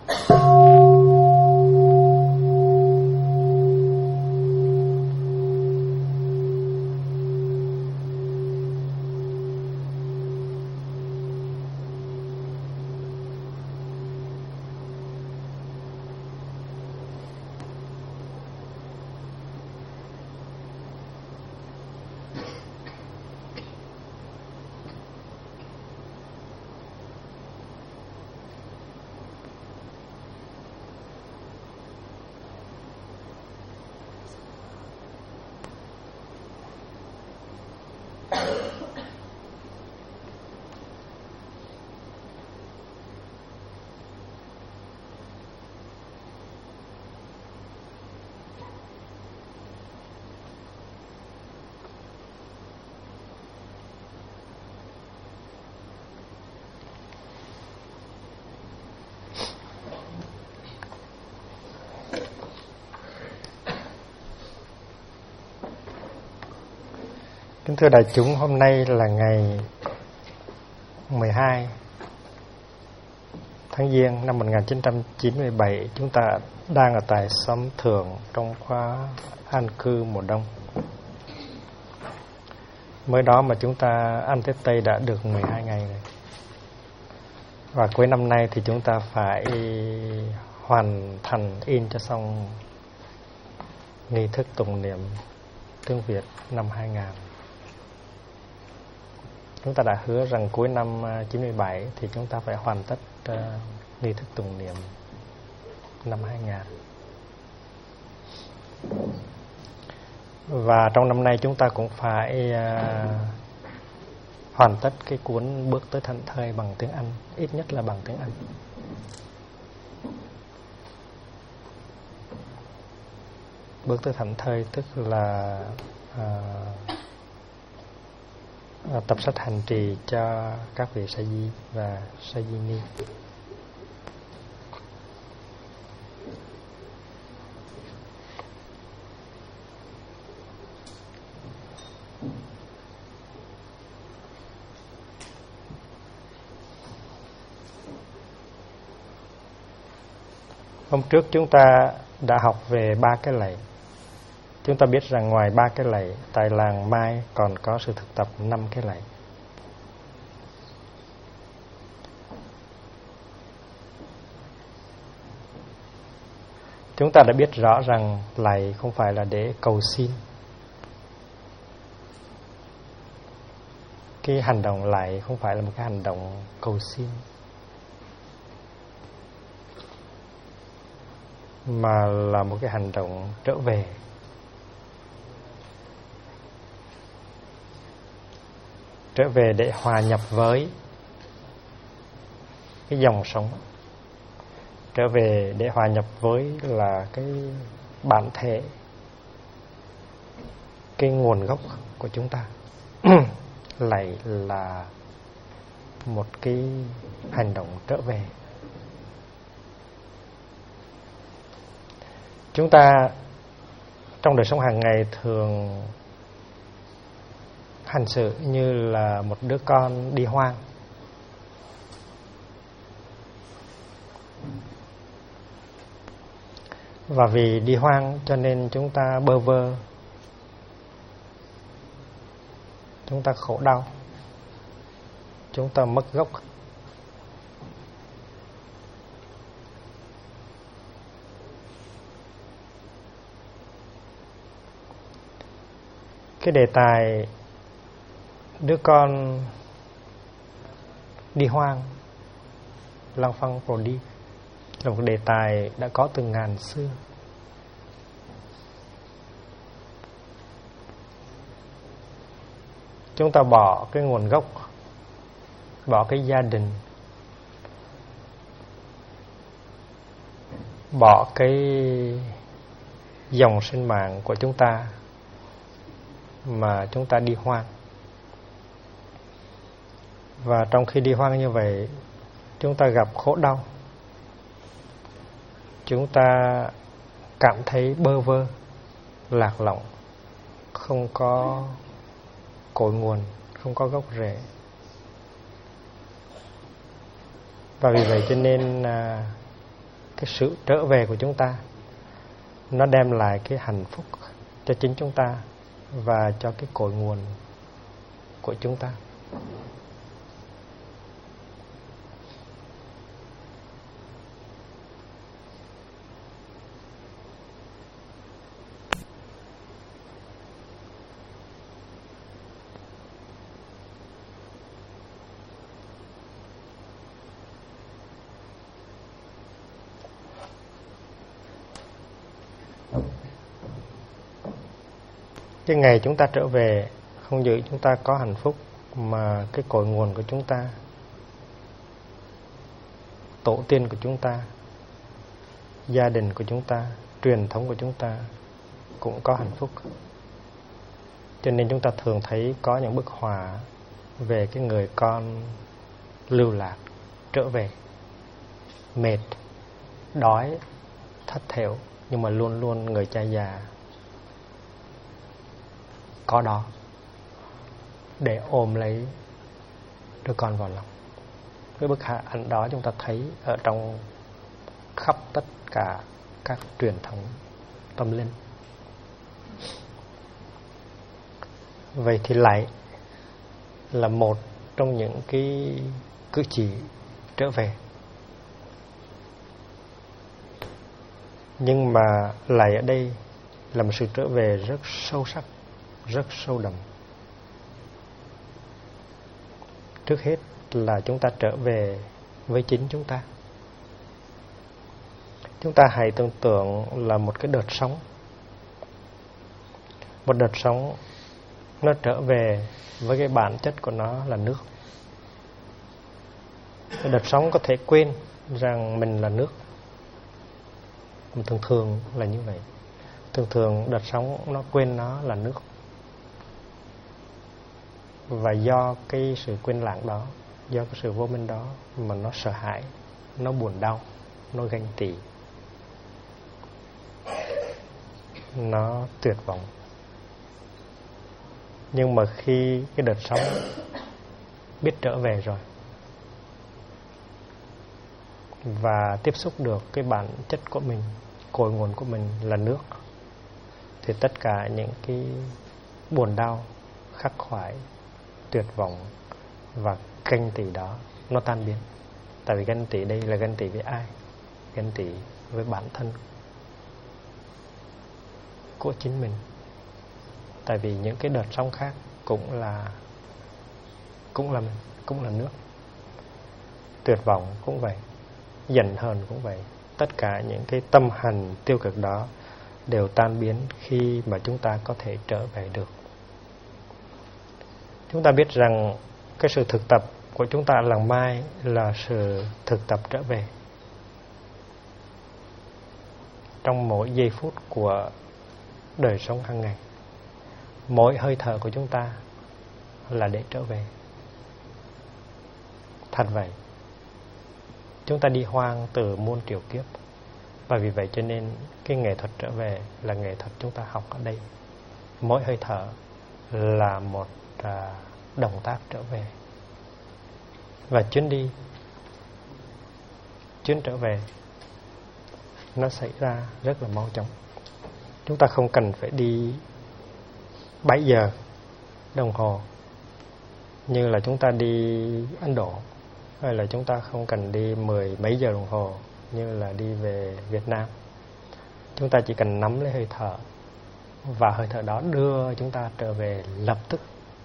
Kính thưa đại chúng, hôm nay là ngày 12 tháng Giêng năm 1997. Chúng ta đang ở tại xóm Thượng trong khóa an cư mùa đông. Mới đó mà chúng ta ăn Tết Tây đã được 12 ngày rồi. Và cuối năm nay thì chúng ta phải hoàn thành in cho xong nghi thức tụng niệm tiếng Việt năm 2000. Chúng ta đã hứa rằng cuối năm 97 thì chúng ta phải hoàn tất nghi thức tụng niệm năm 2000. Và trong năm nay chúng ta cũng phải hoàn tất cái cuốn Bước tới Thảnh Thơi bằng tiếng Anh, ít nhất là bằng tiếng Anh. Bước tới Thảnh Thơi tức là tập sách hành trì cho các vị sa di và sa di ni. Hôm trước chúng ta đã học về 3 cái lạy. Chúng ta biết rằng ngoài 3 cái lạy, tại làng Mai còn có sự thực tập 5 cái lạy. Chúng ta đã biết rõ rằng lạy không phải là để cầu xin. Cái hành động lạy không phải là một cái hành động cầu xin, mà là một cái hành động trở về. Trở về để hòa nhập với cái dòng sống, trở về để hòa nhập với là cái bản thể, cái nguồn gốc của chúng ta. Lại là một cái hành động trở về. Chúng ta trong đời sống hàng ngày thường hành xử như là một đứa con đi hoang. Và vì đi hoang cho nên chúng ta bơ vơ, chúng ta khổ đau, chúng ta mất gốc. Cái đề tài đứa con đi hoang, lang phang phổ đi, là một đề tài đã có từ ngàn xưa. Chúng ta bỏ cái nguồn gốc, bỏ cái gia đình, bỏ cái dòng sinh mạng của chúng ta mà chúng ta đi hoang. Và trong khi đi hoang như vậy, chúng ta gặp khổ đau, chúng ta cảm thấy bơ vơ, lạc lõng, không có cội nguồn, không có gốc rễ. Và vì vậy cho nên cái sự trở về của chúng ta nó đem lại cái hạnh phúc cho chính chúng ta và cho cái cội nguồn của chúng ta. Cái ngày chúng ta trở về không những chúng ta có hạnh phúc, mà cái cội nguồn của chúng ta, tổ tiên của chúng ta, gia đình của chúng ta, truyền thống của chúng ta cũng có hạnh phúc. Cho nên chúng ta thường thấy có những bức họa về cái người con lưu lạc trở về, mệt, đói, thất thểu, nhưng mà luôn luôn người cha già có đó để ôm lấy đứa con vào lòng. Cái bức ảnh đó chúng ta thấy ở trong khắp tất cả các truyền thống tâm linh. Vậy thì lại là một trong những cái cử chỉ trở về. Nhưng mà lại ở đây là một sự trở về rất sâu sắc, rất sâu đậm. Trước hết là chúng ta trở về với chính chúng ta. Chúng ta hãy tưởng tượng là một cái đợt sóng. Một đợt sóng nó trở về với cái bản chất của nó là nước. Cái đợt sóng có thể quên rằng mình là nước. Thường thường là như vậy. Thường thường đợt sóng nó quên nó là nước. Và do cái sự quên lãng đó, do cái sự vô minh đó mà nó sợ hãi, nó buồn đau, nó ganh tị, nó tuyệt vọng. Nhưng mà khi cái đợt sóng biết trở về rồi và tiếp xúc được cái bản chất của mình, cội nguồn của mình là nước, thì tất cả những cái buồn đau, khắc khoải, tuyệt vọng và ganh tị đó nó tan biến. Tại vì ganh tị đây là ganh tị với ai? Ganh tị với bản thân của chính mình. Tại vì những cái đợt sóng khác cũng là mình, cũng là nước. Tuyệt vọng cũng vậy, giận hờn cũng vậy. Tất cả những cái tâm hành tiêu cực đó đều tan biến khi mà chúng ta có thể trở về được. Chúng ta biết rằng cái sự thực tập của chúng ta lần mai là sự thực tập trở về. Trong mỗi giây phút của đời sống hàng ngày, mỗi hơi thở của chúng ta là để trở về. Thật vậy. Chúng ta đi hoang từ muôn triệu kiếp. Và vì vậy cho nên cái nghệ thuật trở về là nghệ thuật chúng ta học ở đây. Mỗi hơi thở là một động tác trở về. Và chuyến trở về nó xảy ra rất là mau chóng. Chúng ta không cần phải đi 7 giờ đồng hồ như là chúng ta đi Ấn Độ, hay là chúng ta không cần đi 10 mấy giờ đồng hồ như là đi về Việt Nam. Chúng ta chỉ cần nắm lấy hơi thở, và hơi thở đó đưa chúng ta trở về lập tức.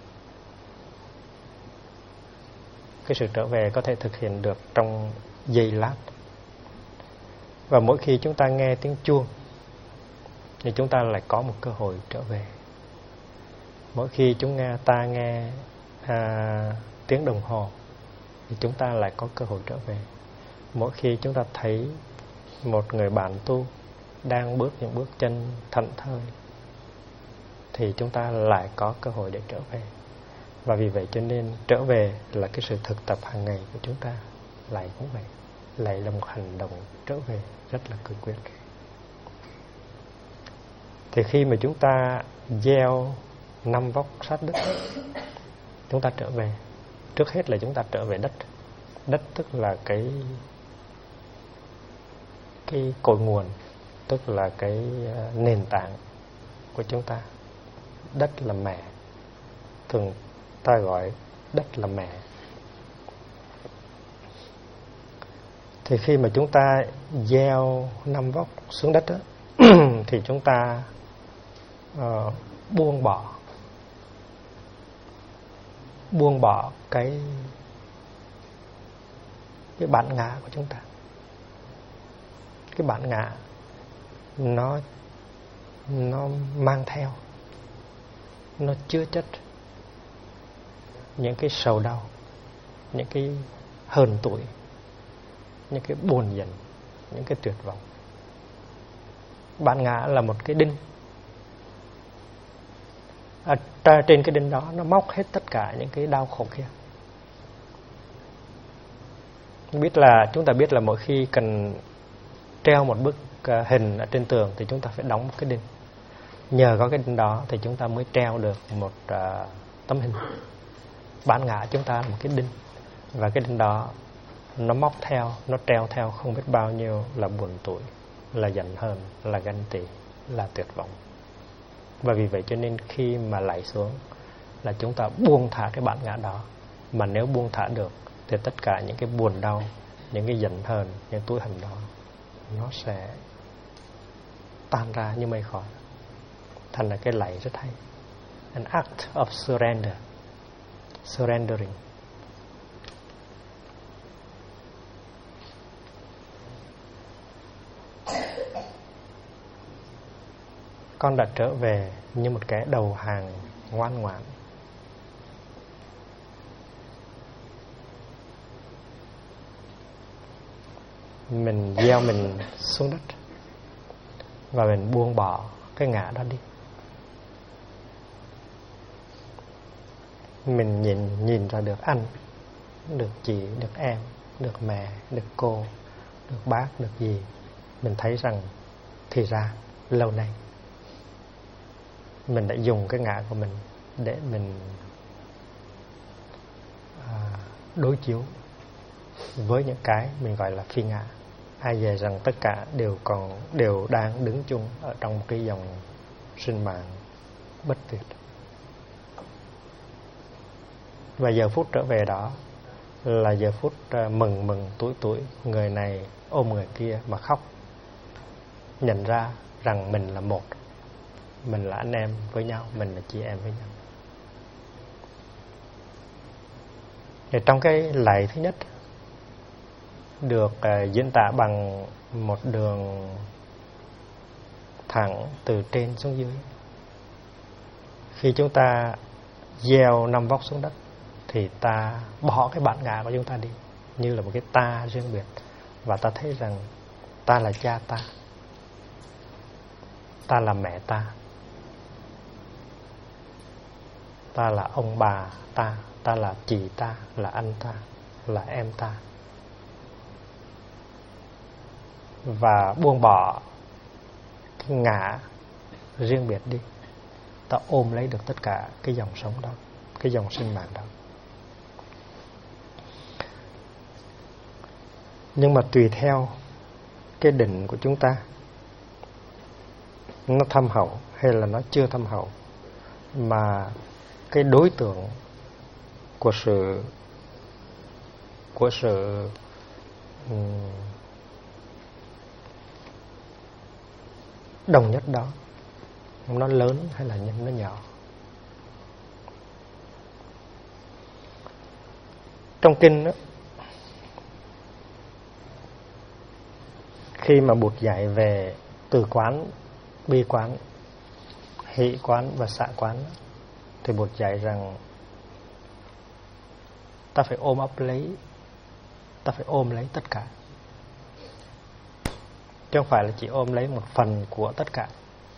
Cái sự trở về có thể thực hiện được trong giây lát. Và mỗi khi chúng ta nghe tiếng chuông thì chúng ta lại có một cơ hội trở về. Mỗi khi ta nghe tiếng đồng hồ thì chúng ta lại có cơ hội trở về. Mỗi khi chúng ta thấy một người bạn tu đang bước những bước chân thảnh thơi thì chúng ta lại có cơ hội để trở về. Và vì vậy cho nên trở về là cái sự thực tập hàng ngày của chúng ta. Lại cũng vậy, lại là một hành động trở về rất là cương quyết. Thì khi mà chúng ta gieo 5 vóc sát đất, chúng ta trở về. Trước hết là chúng ta trở về đất. Đất tức là cái cội nguồn, tức là cái nền tảng của chúng ta. Đất là mẹ, thường ta gọi đất là mẹ. Thì khi mà chúng ta gieo 5 vóc xuống đất đó, thì chúng ta buông bỏ cái bản ngã của chúng ta. Cái bản ngã nó mang theo, nó chứa chất những cái sầu đau, những cái hờn tủi, những cái buồn giận, những cái tuyệt vọng. Bản ngã là một cái đinh. Trên cái đinh đó nó móc hết tất cả những cái đau khổ kia. Chúng ta biết là mỗi khi cần treo một bức hình ở trên tường thì chúng ta phải đóng một cái đinh. Nhờ có cái đinh đó thì chúng ta mới treo được một tấm hình. Bản ngã chúng ta là một cái đinh, và cái đinh đó nó móc theo, nó treo theo không biết bao nhiêu là buồn tủi, là giận hờn, là ganh tị, là tuyệt vọng. Và vì vậy cho nên khi mà lạy xuống là chúng ta buông thả cái bản ngã đó. Mà nếu buông thả được thì tất cả những cái buồn đau, những cái giận hờn, những tủi hờn đó nó sẽ tan ra như mây khói. Thành là cái lạy rất hay. An act of surrender. Surrendering. Con đã trở về như một kẻ đầu hàng ngoan ngoãn. Mình gieo mình xuống đất và mình buông bỏ cái ngã đó đi. Mình nhìn ra được anh, được chị, được em, được mẹ, được cô, được bác, được dì. Mình thấy rằng thì ra lâu nay mình đã dùng cái ngã của mình để mình đối chiếu với những cái mình gọi là phi ngã. Ai dè rằng tất cả đều đang đứng chung ở trong một cái dòng sinh mạng bất tuyệt. Và giờ phút trở về đó là giờ phút mừng tuổi người này ôm người kia mà khóc, nhận ra rằng mình là một, mình là anh em với nhau, mình là chị em với nhau. Thì trong cái lạy thứ nhất được diễn tả bằng một đường thẳng từ trên xuống dưới. Khi chúng ta gieo 5 vóc xuống đất thì ta bỏ cái bản ngã của chúng ta đi, như là một cái ta riêng biệt, và ta thấy rằng ta là cha ta là mẹ ta là ông bà ta là chị ta, là anh ta, là em ta. Và buông bỏ cái ngã riêng biệt đi, ta ôm lấy được tất cả cái dòng sống đó, cái dòng sinh mạng đó. Nhưng mà tùy theo cái định của chúng ta, nó thâm hậu hay là nó chưa thâm hậu, mà cái đối tượng của sự đồng nhất đó nó lớn hay là nó nhỏ. Trong kinh đó, khi mà Bụt dạy về từ quán, bi quán, hỷ quán và xả quán, thì Bụt dạy rằng ta phải ôm lấy tất cả, chứ không phải là chỉ ôm lấy một phần của tất cả.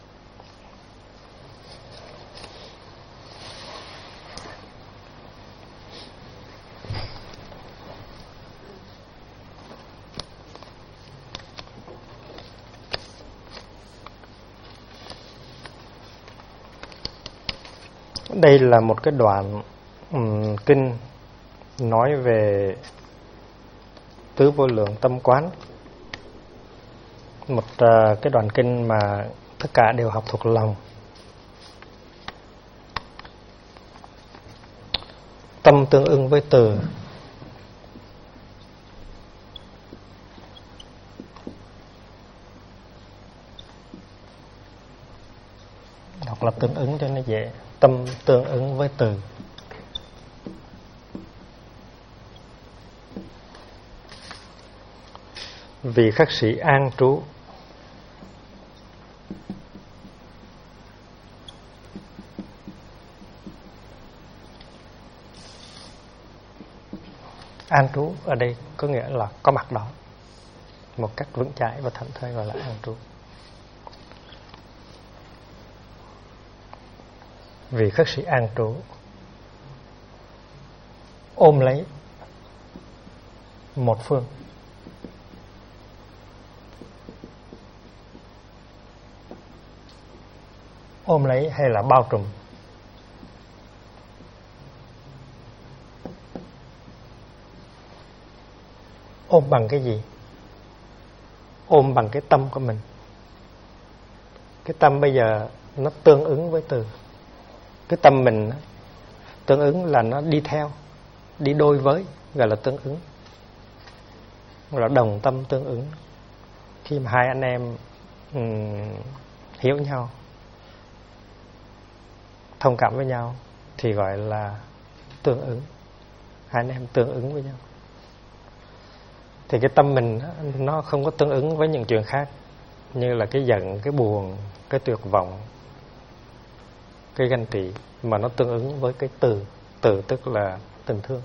Đây là một cái đoạn kinh nói về tứ vô lượng tâm quán. một cái đoạn kinh mà tất cả đều học thuộc lòng. Tâm tương ứng với từ. Hoặc là tương ứng cho nó dễ. Tâm tương ứng với từ. Vị khắc sĩ an trú. An trú ở đây có nghĩa là có mặt đó một cách vững chãi và thảnh thơi, gọi là an trú. Vị khất sĩ an trú ôm lấy một phương. Ôm lấy hay là bao trùm. Ôm bằng cái gì? Ôm bằng cái tâm của mình. Cái tâm bây giờ nó tương ứng với từ. Cái tâm mình tương ứng là nó đi theo, đi đôi với, gọi là tương ứng, gọi là đồng tâm tương ứng. Khi mà hai anh em hiểu nhau, thông cảm với nhau thì gọi là tương ứng. Hai anh em tương ứng với nhau. Thì cái tâm mình nó không có tương ứng với những chuyện khác, như là cái giận, cái buồn, cái tuyệt vọng, cái ganh tị, mà nó tương ứng với cái từ. Từ tức là tình thương.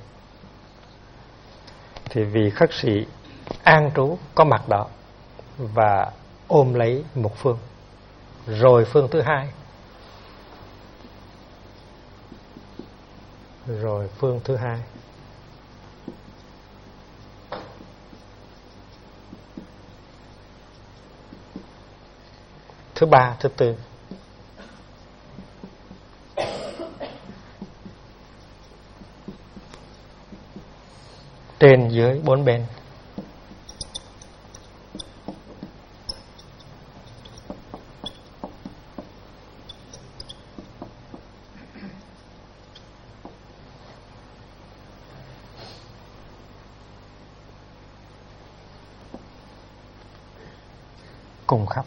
Thì vì khất sĩ an trú có mặt đó và ôm lấy một phương, rồi phương thứ hai, rồi phương thứ hai, thứ ba, thứ tư. Trên dưới bốn bên. Cùng khắp.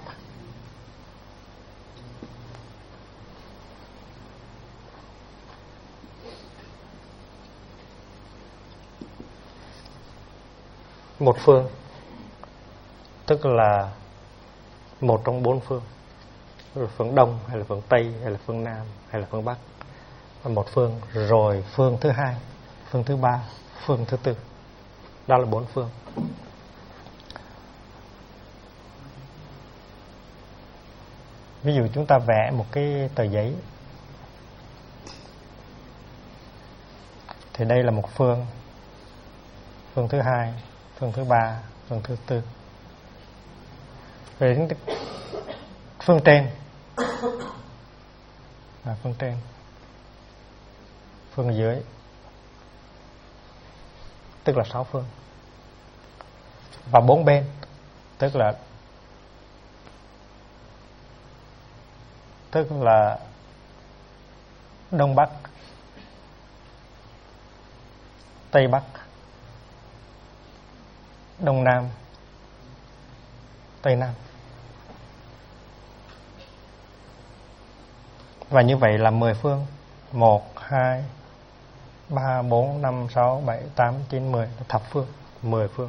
Một phương tức là một trong bốn phương, phương Đông hay là phương Tây hay là phương Nam hay là phương Bắc. Một phương, rồi phương thứ hai, phương thứ ba, phương thứ tư. Đó là bốn phương. Ví dụ chúng ta vẽ một cái tờ giấy, thì đây là một phương, phương thứ hai, phương thứ ba, phương thứ tư. Về đến phương trên là phương trên, phương dưới tức là sáu phương, và bốn bên tức là Đông Bắc, Tây Bắc, Đông Nam, Tây Nam. Và như vậy là 10 phương. 1, 2, 3, 4, 5, 6, 7, 8, 9, 10 là thập phương, 10 phương.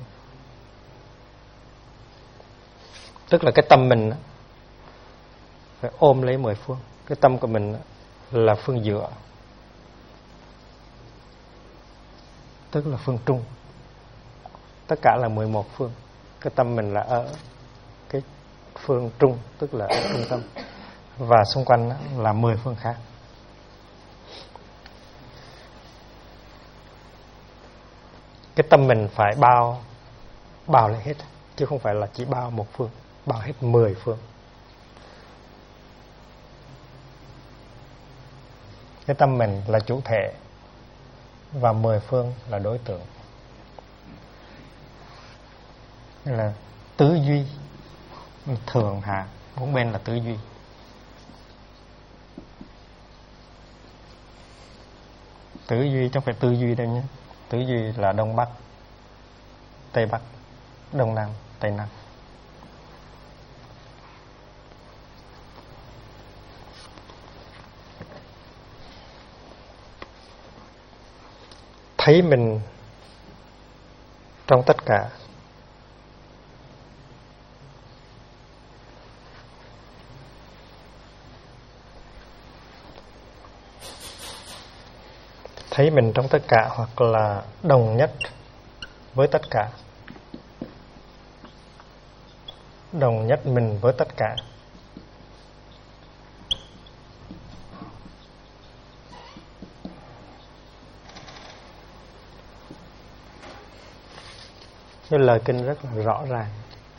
Tức là cái tâm mình phải ôm lấy 10 phương. Cái tâm của mình là phương giữa, tức là phương trung. Tất cả là 11 phương. Cái tâm mình là ở cái phương trung, tức là ở trung tâm. Và xung quanh là 10 phương khác. Cái tâm mình phải bao lại hết, chứ không phải là chỉ bao một phương, bao hết 10 phương. Cái tâm mình là chủ thể và 10 phương là đối tượng. Là tứ duy, thường hạ, bốn bên là tư duy. Tư duy chứ không phải tư duy đâu nhé. Tư duy là đông bắc, tây bắc, đông nam, tây nam. Thấy mình trong tất cả. Thấy mình trong tất cả hoặc là đồng nhất với tất cả. Đồng nhất mình với tất cả. Như lời kinh rất là rõ ràng.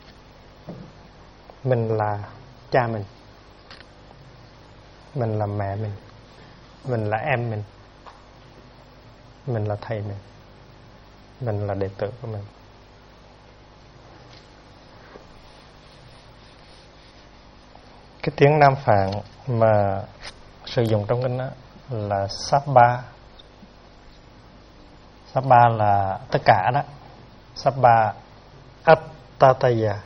Mình là cha mình. Mình là mẹ mình. Mình là em mình. Mình là thầy mình. Mình là đệ tử của mình. Cái tiếng Nam Phạn mà sử dụng trong kinh đó là Sabba. Sabba là tất cả đó. Sabba Attataya.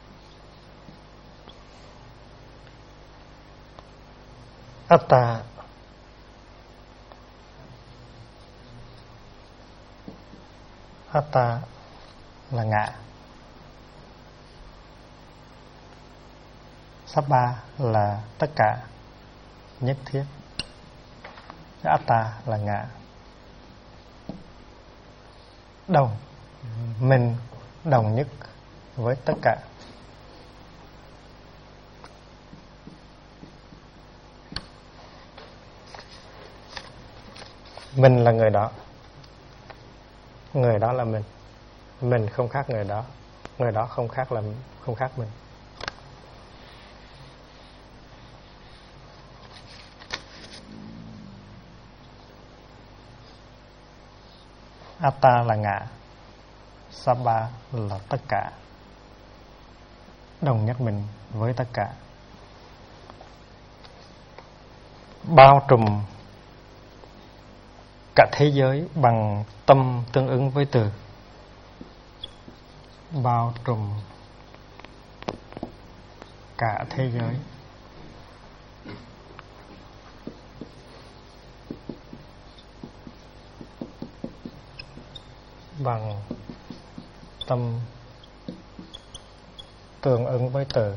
Atta Atta là ngã. Sabba là tất cả, nhất thiết. Atta là ngã. Đồng, mình đồng nhất với tất cả. Mình là người đó. Người đó là mình. Mình không khác người đó. Người đó không khác mình. Atta là ngã. Sabba là tất cả. Đồng nhất mình với tất cả. Bao trùm cả thế giới bằng tâm tương ứng với từ. Bao trùm cả thế giới bằng tâm tương ứng với từ.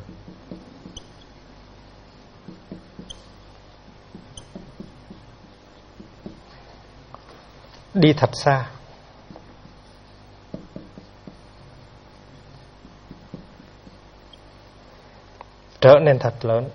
Đi thật xa. Trở nên thật lớn.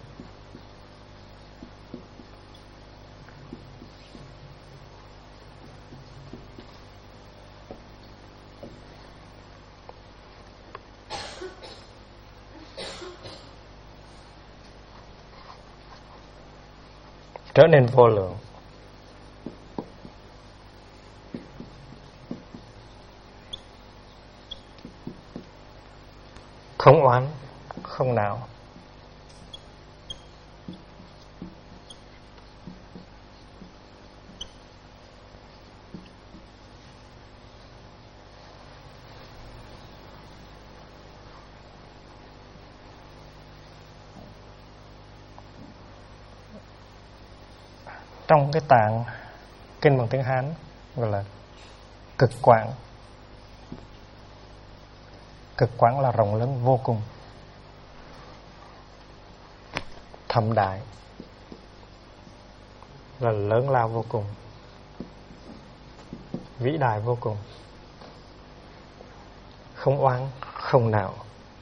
Trở nên vô lượng. Không oán, không não. Trong cái tạng kinh bằng tiếng Hán gọi là cực quảng. Cực quảng là rộng lớn vô cùng, thâm đại, là lớn lao vô cùng, vĩ đại vô cùng, không oán, không não.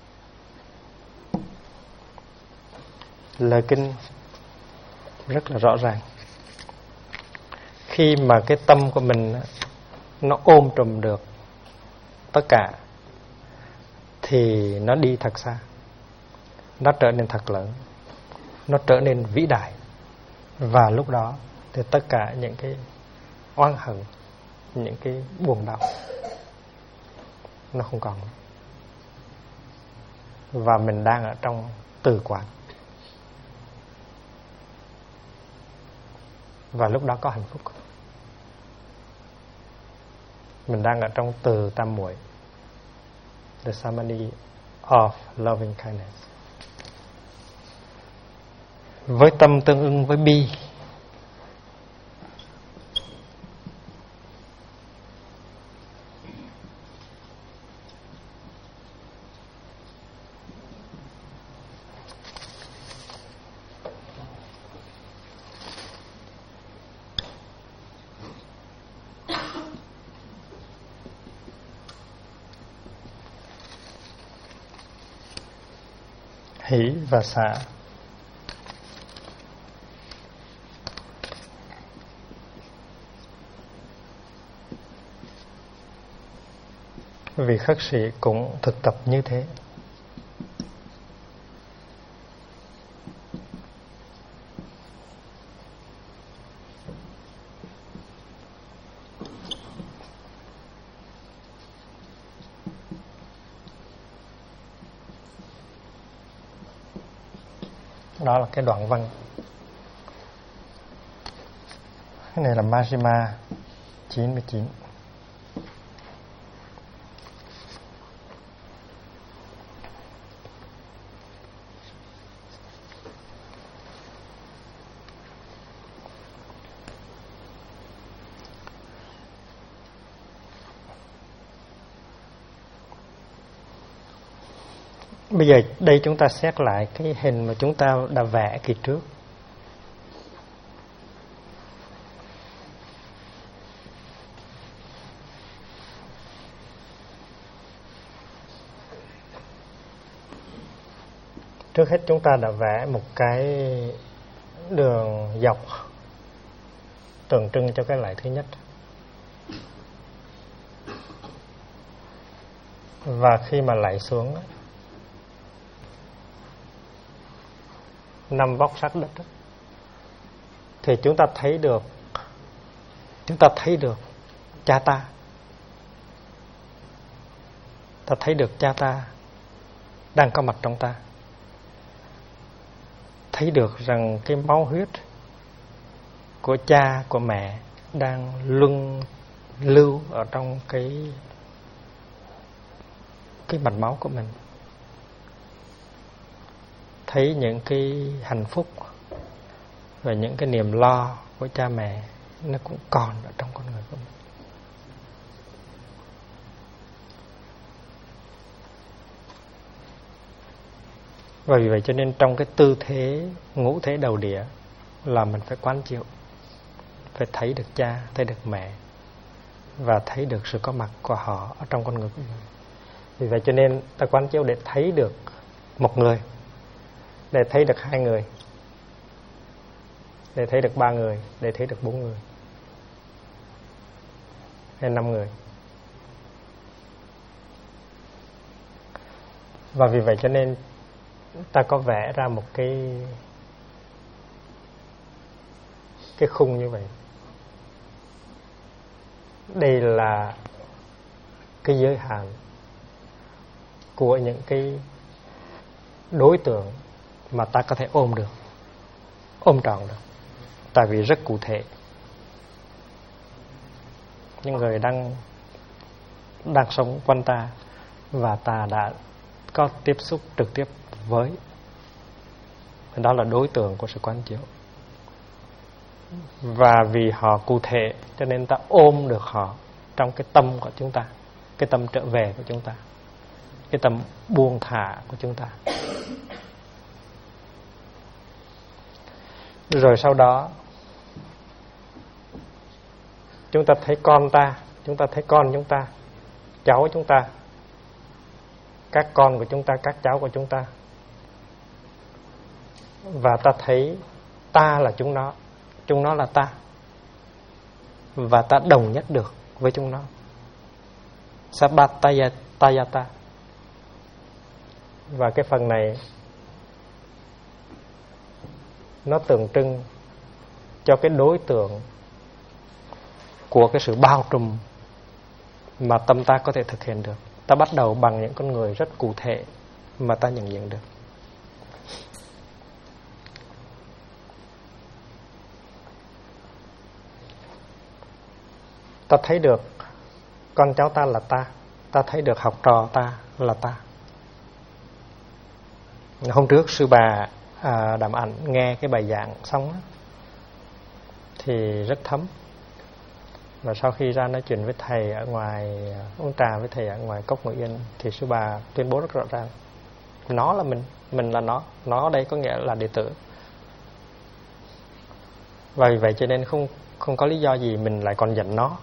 Lời kinh rất là rõ ràng. Khi mà cái tâm của mình nó ôm trùm được tất cả thì nó đi thật xa. Nó trở nên thật lớn. Nó trở nên vĩ đại. Và lúc đó thì tất cả những cái oán hận, những cái buồn đau nó không còn. và mình đang ở trong từ quán. Và lúc đó có hạnh phúc. Mình đang ở trong từ tam muội, the samadhi of loving kindness. Với tâm tương ưng với bi, hỷ và xả. Vị khất sĩ cũng thực tập như thế. Đó là cái đoạn văn. Cái này là Majjhima 99. Bây giờ đây chúng ta xét lại cái hình mà chúng ta đã vẽ kỳ trước. Trước hết chúng ta đã vẽ một cái đường dọc tượng trưng cho cái loại thứ nhất. Và khi mà lạy xuống 5 vóc sắc đất thì chúng ta thấy được cha ta. Ta thấy được cha ta đang có mặt trong ta. Thấy được rằng cái máu huyết của cha, của mẹ đang luân lưu ở trong cái mạch máu của mình. Thấy những cái hạnh phúc và những cái niềm lo của cha mẹ nó cũng còn ở trong con người của mình. Và vì vậy cho nên trong cái tư thế ngũ thế đầu địa là mình phải quán chiếu, phải thấy được cha, thấy được mẹ và thấy được sự có mặt của họ ở trong con người của mình. Vì vậy cho nên ta quán chiếu để thấy được một người, để thấy được 2 người, để thấy được 3 người, để thấy được 4 người hay 5 người. Và vì vậy cho nên ta có vẽ ra một cái khung như vậy. Đây là cái giới hạn của những cái đối tượng mà ta có thể ôm được, ôm trọn được. Tại vì rất cụ thể. Những người đang sống quanh ta và ta đã có tiếp xúc trực tiếp với. Đó là đối tượng của sự quán chiếu. Và vì họ cụ thể cho nên ta ôm được họ trong cái tâm của chúng ta, cái tâm trở về của chúng ta, cái tâm buông thả của chúng ta. Rồi sau đó chúng ta thấy con ta, chúng ta thấy con chúng ta, cháu chúng ta, các con của chúng ta, các cháu của chúng ta. Và ta thấy ta là chúng nó là ta. Và ta đồng nhất được với chúng nó. Sabatayata. Và cái phần này nó tượng trưng cho cái đối tượng của cái sự bao trùm mà tâm ta có thể thực hiện được. Ta bắt đầu bằng những con người rất cụ thể, mà ta nhận diện được. Ta thấy được con cháu ta là ta, ta thấy được học trò ta là ta. Hôm trước sư bà Đàm Ảnh nghe cái bài giảng xong đó, thì rất thấm. Và sau khi ra nói chuyện với thầy ở ngoài, uống trà với thầy ở ngoài Cốc Ngự Yên, thì sư bà tuyên bố rất rõ ràng: nó là mình là nó ở đây có nghĩa là đệ tử. Và vì vậy cho nên không có lý do gì mình lại còn giận nó.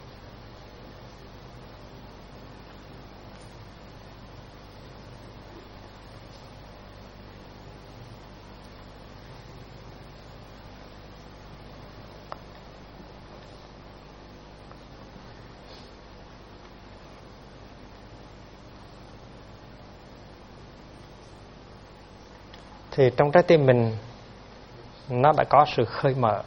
Thì trong trái tim mình nó đã có sự khơi mở,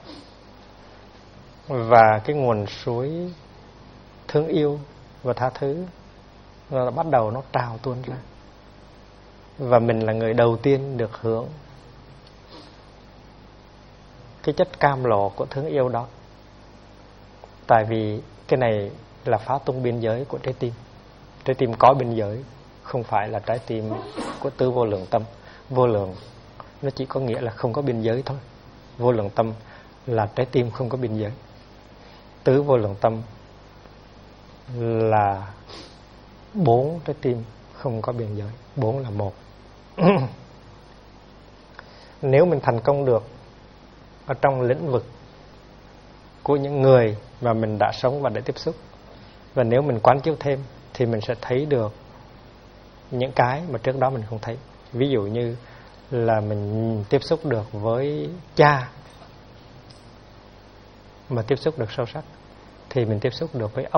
và cái nguồn suối thương yêu và tha thứ nó bắt đầu nó trào tuôn ra. Và mình là người đầu tiên được hưởng cái chất cam lộ của thương yêu đó. Tại vì cái này là phá tung biên giới của trái tim. Trái tim có biên giới, không phải là trái tim của tứ vô lượng tâm. Vô lượng nó chỉ có nghĩa là không có biên giới thôi. Vô lượng tâm là trái tim không có biên giới. Tứ vô lượng tâm là 4 trái tim không có biên giới. 4 là 1. Nếu mình thành công được ở trong lĩnh vực của những người mà mình đã sống và đã tiếp xúc, và nếu mình quán chiếu thêm, thì mình sẽ thấy được những cái mà trước đó mình không thấy. Ví dụ như là mình tiếp xúc được với cha mà tiếp xúc được sâu sắc, thì mình tiếp xúc được với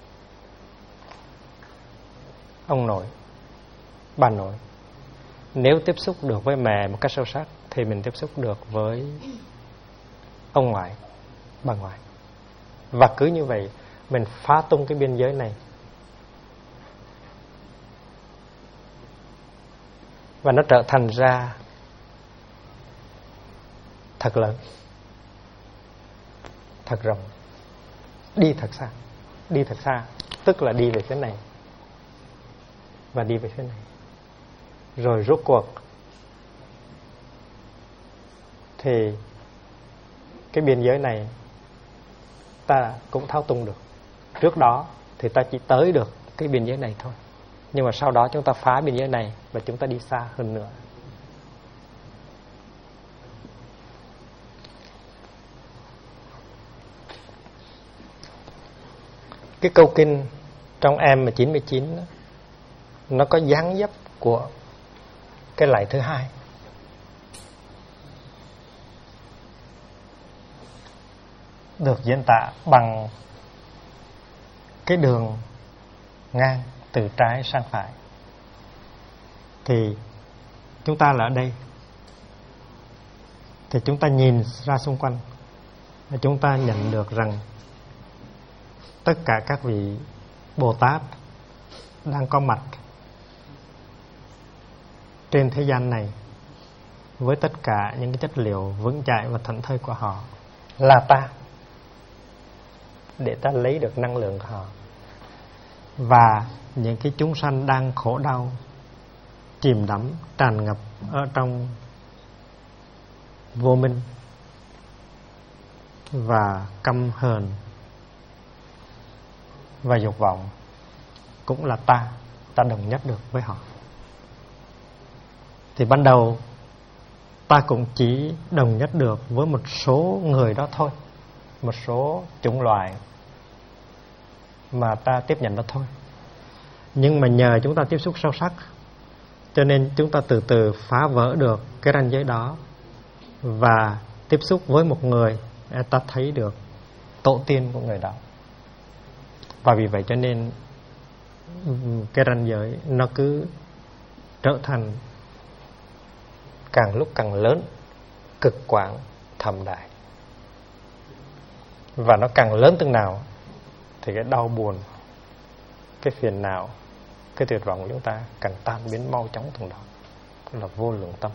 ông nội, bà nội. Nếu tiếp xúc được với mẹ một cách sâu sắc, thì mình tiếp xúc được với ông ngoại, bà ngoại. Và cứ như vậy mình phá tung cái biên giới này, và nó trở thành ra thật lớn, thật rộng, đi thật xa. Đi thật xa tức là đi về phía này và đi về phía này. Rồi rốt cuộc thì cái biên giới này ta cũng thao tung được. Trước đó thì ta chỉ tới được cái biên giới này thôi, nhưng mà sau đó chúng ta phá biên giới này và chúng ta đi xa hơn nữa. Cái câu kinh trong M99 đó, nó có dáng dấp của cái lạy thứ hai. Được diễn tả bằng cái đường ngang từ trái sang phải. Thì chúng ta là ở đây, thì chúng ta nhìn ra xung quanh và chúng ta nhận được rằng tất cả các vị Bồ Tát đang có mặt trên thế gian này với tất cả những cái chất liệu vững chãi và thảnh thơi của họ là ta, để ta lấy được năng lượng của họ. Và những cái chúng sanh đang khổ đau, chìm đắm, tràn ngập ở trong vô minh và căm hờn và dục vọng, cũng là ta đồng nhất được với họ. Thì ban đầu ta cũng chỉ đồng nhất được với một số người đó thôi, một số chủng loại mà ta tiếp nhận đó thôi. Nhưng mà nhờ chúng ta tiếp xúc sâu sắc, cho nên chúng ta từ từ phá vỡ được cái ranh giới đó, và tiếp xúc với một người, ta thấy được tổ tiên của người đó. Và vì vậy cho nên cái ranh giới nó cứ trở thành càng lúc càng lớn, cực quảng, thầm đại. Và nó càng lớn từng nào thì cái đau buồn, cái phiền não, cái tuyệt vọng của chúng ta càng tan biến mau chóng từng đó. Đó là vô lượng tâm.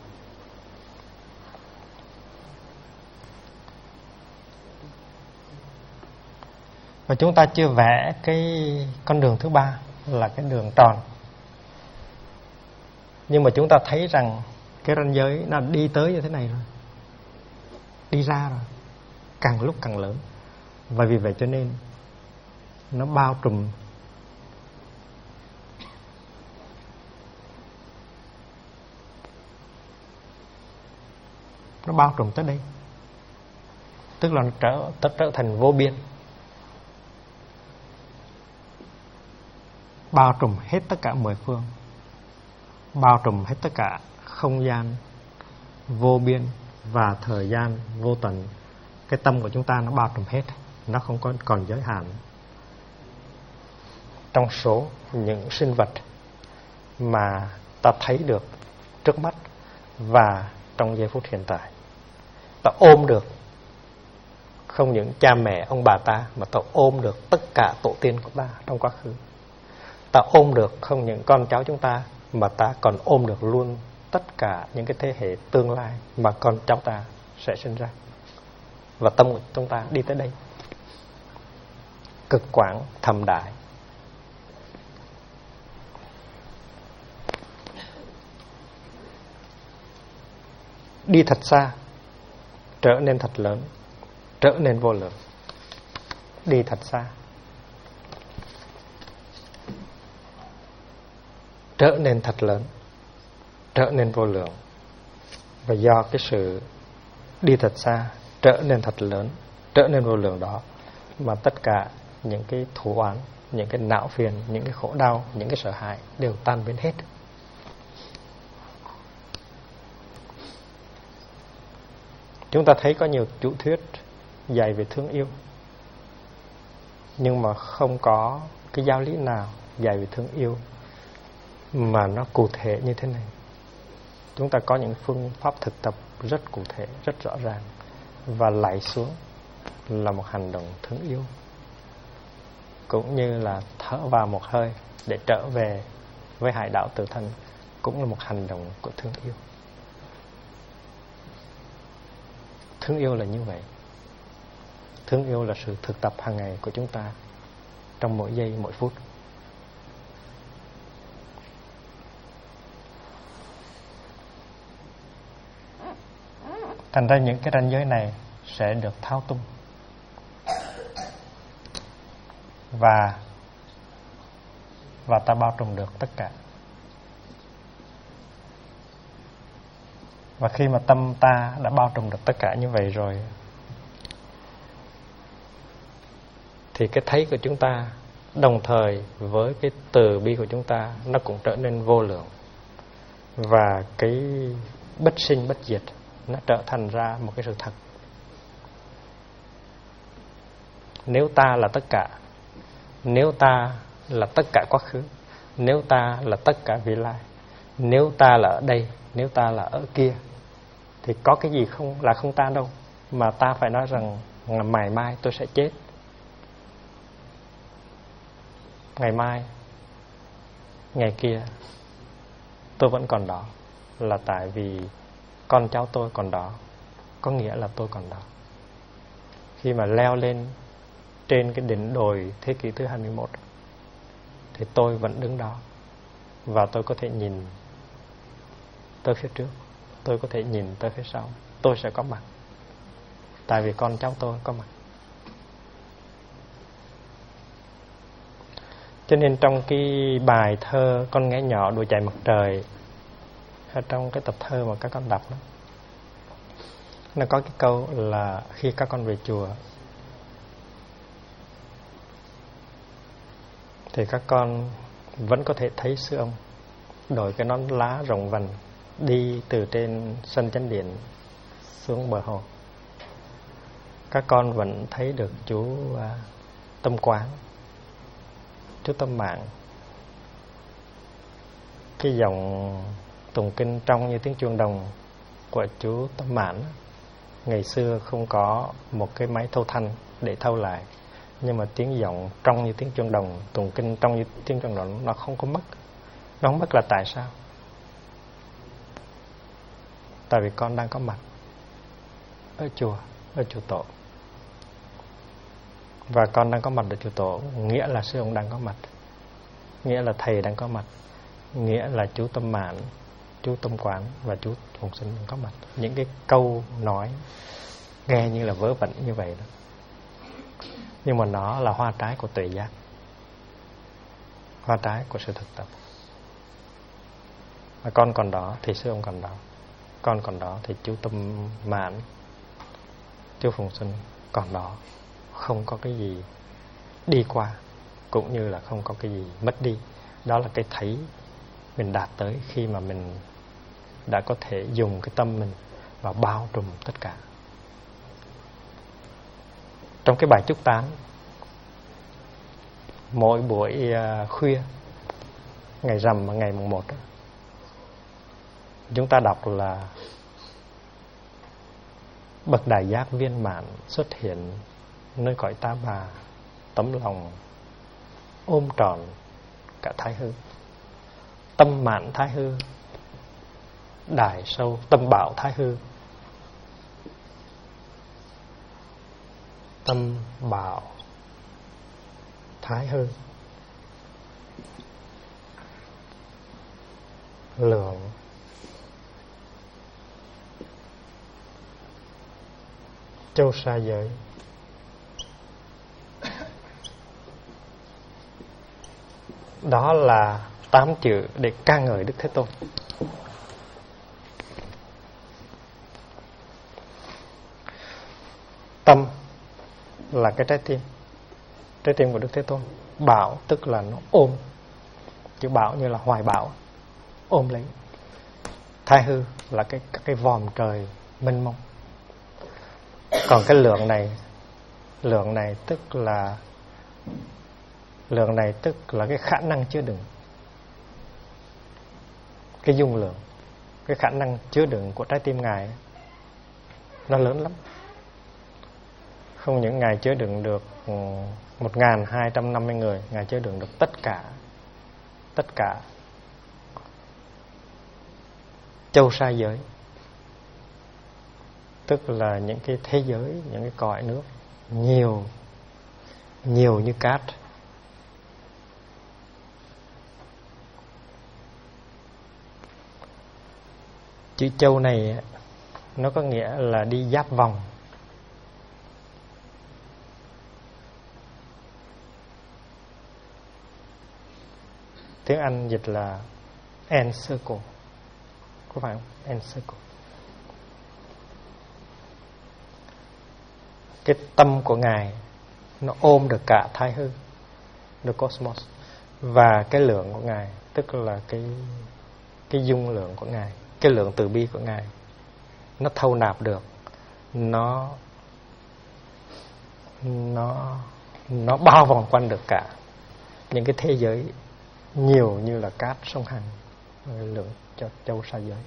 Và chúng ta chưa vẽ cái con đường thứ ba là cái đường tròn. Nhưng mà chúng ta thấy rằng cái ranh giới nó đi tới như thế này rồi, đi ra rồi, càng lúc càng lớn. Và vì vậy cho nên nó bao trùm tới đây. Tức là nó trở thành vô biên, bao trùm hết tất cả mười phương, bao trùm hết tất cả không gian vô biên và thời gian vô tận. Cái tâm của chúng ta nó bao trùm hết, nó không còn giới hạn. Trong số những sinh vật mà ta thấy được trước mắt và trong giây phút hiện tại, ta ôm được không những cha mẹ ông bà ta, mà ta ôm được tất cả tổ tiên của ta trong quá khứ. Ta ôm được không những con cháu chúng ta, mà ta còn ôm được luôn tất cả những cái thế hệ tương lai mà con cháu ta sẽ sinh ra. Và tâm của chúng ta đi tới đây, cực quảng thầm đại. Đi thật xa, trở nên thật lớn, trở nên vô lượng. Đi thật xa, trở nên thật lớn, trở nên vô lượng. Và do cái sự đi thật xa, trở nên thật lớn, trở nên vô lượng đó, mà tất cả những cái thù oán, những cái não phiền, những cái khổ đau, những cái sợ hãi đều tan biến hết. Chúng ta thấy có nhiều chủ thuyết dạy về thương yêu, nhưng mà không có cái giáo lý nào dạy về thương yêu mà nó cụ thể như thế này. Chúng ta có những phương pháp thực tập rất cụ thể, rất rõ ràng, và lạy xuống là một hành động thương yêu, cũng như là thở vào một hơi để trở về với hải đảo tự thân cũng là một hành động của thương yêu. Thương yêu là như vậy. Thương yêu là sự thực tập hàng ngày của chúng ta trong mỗi giây, mỗi phút. Thành ra những cái ranh giới này sẽ được thao tung. Và ta bao trùm được tất cả. Và khi mà tâm ta đã bao trùm được tất cả như vậy rồi, thì cái thấy của chúng ta đồng thời với cái từ bi của chúng ta nó cũng trở nên vô lượng. Và cái bất sinh bất diệt nó trở thành ra một cái sự thật. Nếu ta là tất cả, nếu ta là tất cả quá khứ, nếu ta là tất cả vị lai, nếu ta là ở đây, nếu ta là ở kia, thì có cái gì không là không ta đâu. Mà ta phải nói rằng ngày mai tôi sẽ chết. Ngày mai, ngày kia tôi vẫn còn đó, là tại vì con cháu tôi còn đó, có nghĩa là tôi còn đó. Khi mà leo lên trên cái đỉnh đồi thế kỷ thứ 21 thì tôi vẫn đứng đó. Và tôi có thể nhìn tới phía trước, tôi có thể nhìn tới phía sau. Tôi sẽ có mặt, tại vì con cháu tôi có mặt. Cho nên trong cái bài thơ Con Nghé Nhỏ Đùa Chạy Mặt Trời, ở trong cái tập thơ mà các con đọc đó, nó có cái câu là khi các con về chùa thì các con vẫn có thể thấy sư ông đội cái nón lá rộng vành đi từ trên sân chánh điện xuống bờ hồ. Các con vẫn thấy được chú Tâm Quán, chú Tâm Mạng, cái dòng tụng kinh trong như tiếng chuông đồng của chú Tâm Mãn. Ngày xưa không có một cái máy thâu thanh để thâu lại, nhưng mà tiếng giọng trong như tiếng chuông đồng, tụng kinh trong như tiếng chuông đồng nó không có mất. Nó không mất là tại sao? Tại vì con đang có mặt ở chùa tổ. Và con đang có mặt ở chùa tổ nghĩa là sư ông đang có mặt, nghĩa là thầy đang có mặt, nghĩa là chú Tâm Mạn, chú Tâm Quán và chú Phụng Sinh đang có mặt. Những cái câu nói nghe như là vớ vẩn như vậy đó, nhưng mà nó là hoa trái của tuệ giác, hoa trái của sự thực tập. Và con còn đó thì sư ông còn đó, con còn đó thì chú Tâm Mạn, chú Phụng Sinh còn đó. Không có cái gì đi qua, cũng như là không có cái gì mất đi. Đó là cái thấy mình đạt tới khi mà mình đã có thể dùng cái tâm mình và bao trùm tất cả. Trong cái bài chúc tán, mỗi buổi khuya ngày rằm và ngày mùng 1 đó, chúng ta đọc là bậc đại giác viên mãn xuất hiện nơi cõi Ta Bà, tấm lòng ôm trọn cả thái hư, tâm mạn thái hư, đại sâu tâm bảo thái hư, tâm bảo thái hư, lượng châu sa giới. Đó là 8 chữ để ca ngợi Đức Thế Tôn. Tâm là cái trái tim của Đức Thế Tôn. Bảo tức là nó ôm, chữ bảo như là hoài bão, ôm lấy. Thái hư là cái vòm trời mênh mông. Còn cái lượng này tức là cái khả năng chứa đựng, cái dung lượng, cái khả năng chứa đựng của trái tim Ngài nó lớn lắm. Không những Ngài chứa đựng được 1.250 người, Ngài chứa đựng được tất cả châu sa giới, tức là những cái thế giới, những cái cõi nước nhiều như cát. Chữ châu này nó có nghĩa là đi giáp vòng. Tiếng Anh dịch là encircle, có phải không? Encircle. Cái tâm của Ngài nó ôm được cả thái hư, được cosmos, và cái lượng của Ngài tức là cái dung lượng của Ngài, cái lượng từ bi của Ngài nó thâu nạp được, nó bao vòng quanh được cả những cái thế giới nhiều như là cát sông Hằng, lượng cho châu sa giới.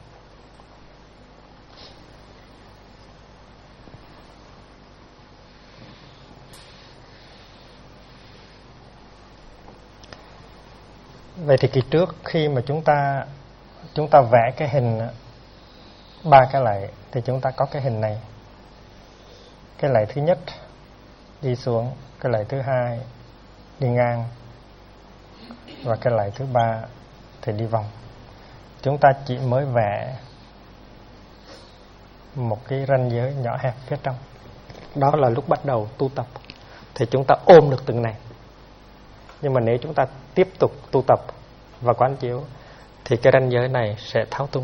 Vậy thì kỳ trước khi mà chúng ta vẽ cái hình 3 cái lạy thì chúng ta có cái hình này. Cái lạy thứ nhất đi xuống, cái lạy thứ hai đi ngang, và cái lạy thứ 3 thì đi vòng. Chúng ta chỉ mới vẽ một cái ranh giới nhỏ hẹp phía trong. Đó là lúc bắt đầu tu tập thì chúng ta ôm được từng này. Nhưng mà nếu chúng ta tiếp tục tu tập và quán chiếu thì cái ranh giới này sẽ tháo tung,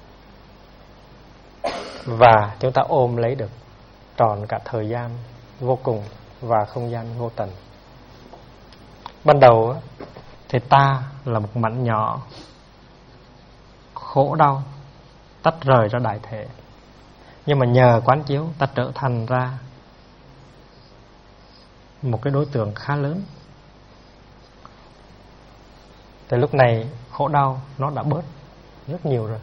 và chúng ta ôm lấy được trọn cả thời gian vô cùng và không gian vô tận. Ban đầu thì ta là một mảnh nhỏ khổ đau tách rời ra đại thể, nhưng mà nhờ quán chiếu ta trở thành ra một cái đối tượng khá lớn. Từ lúc này khổ đau nó đã bớt rất nhiều rồi.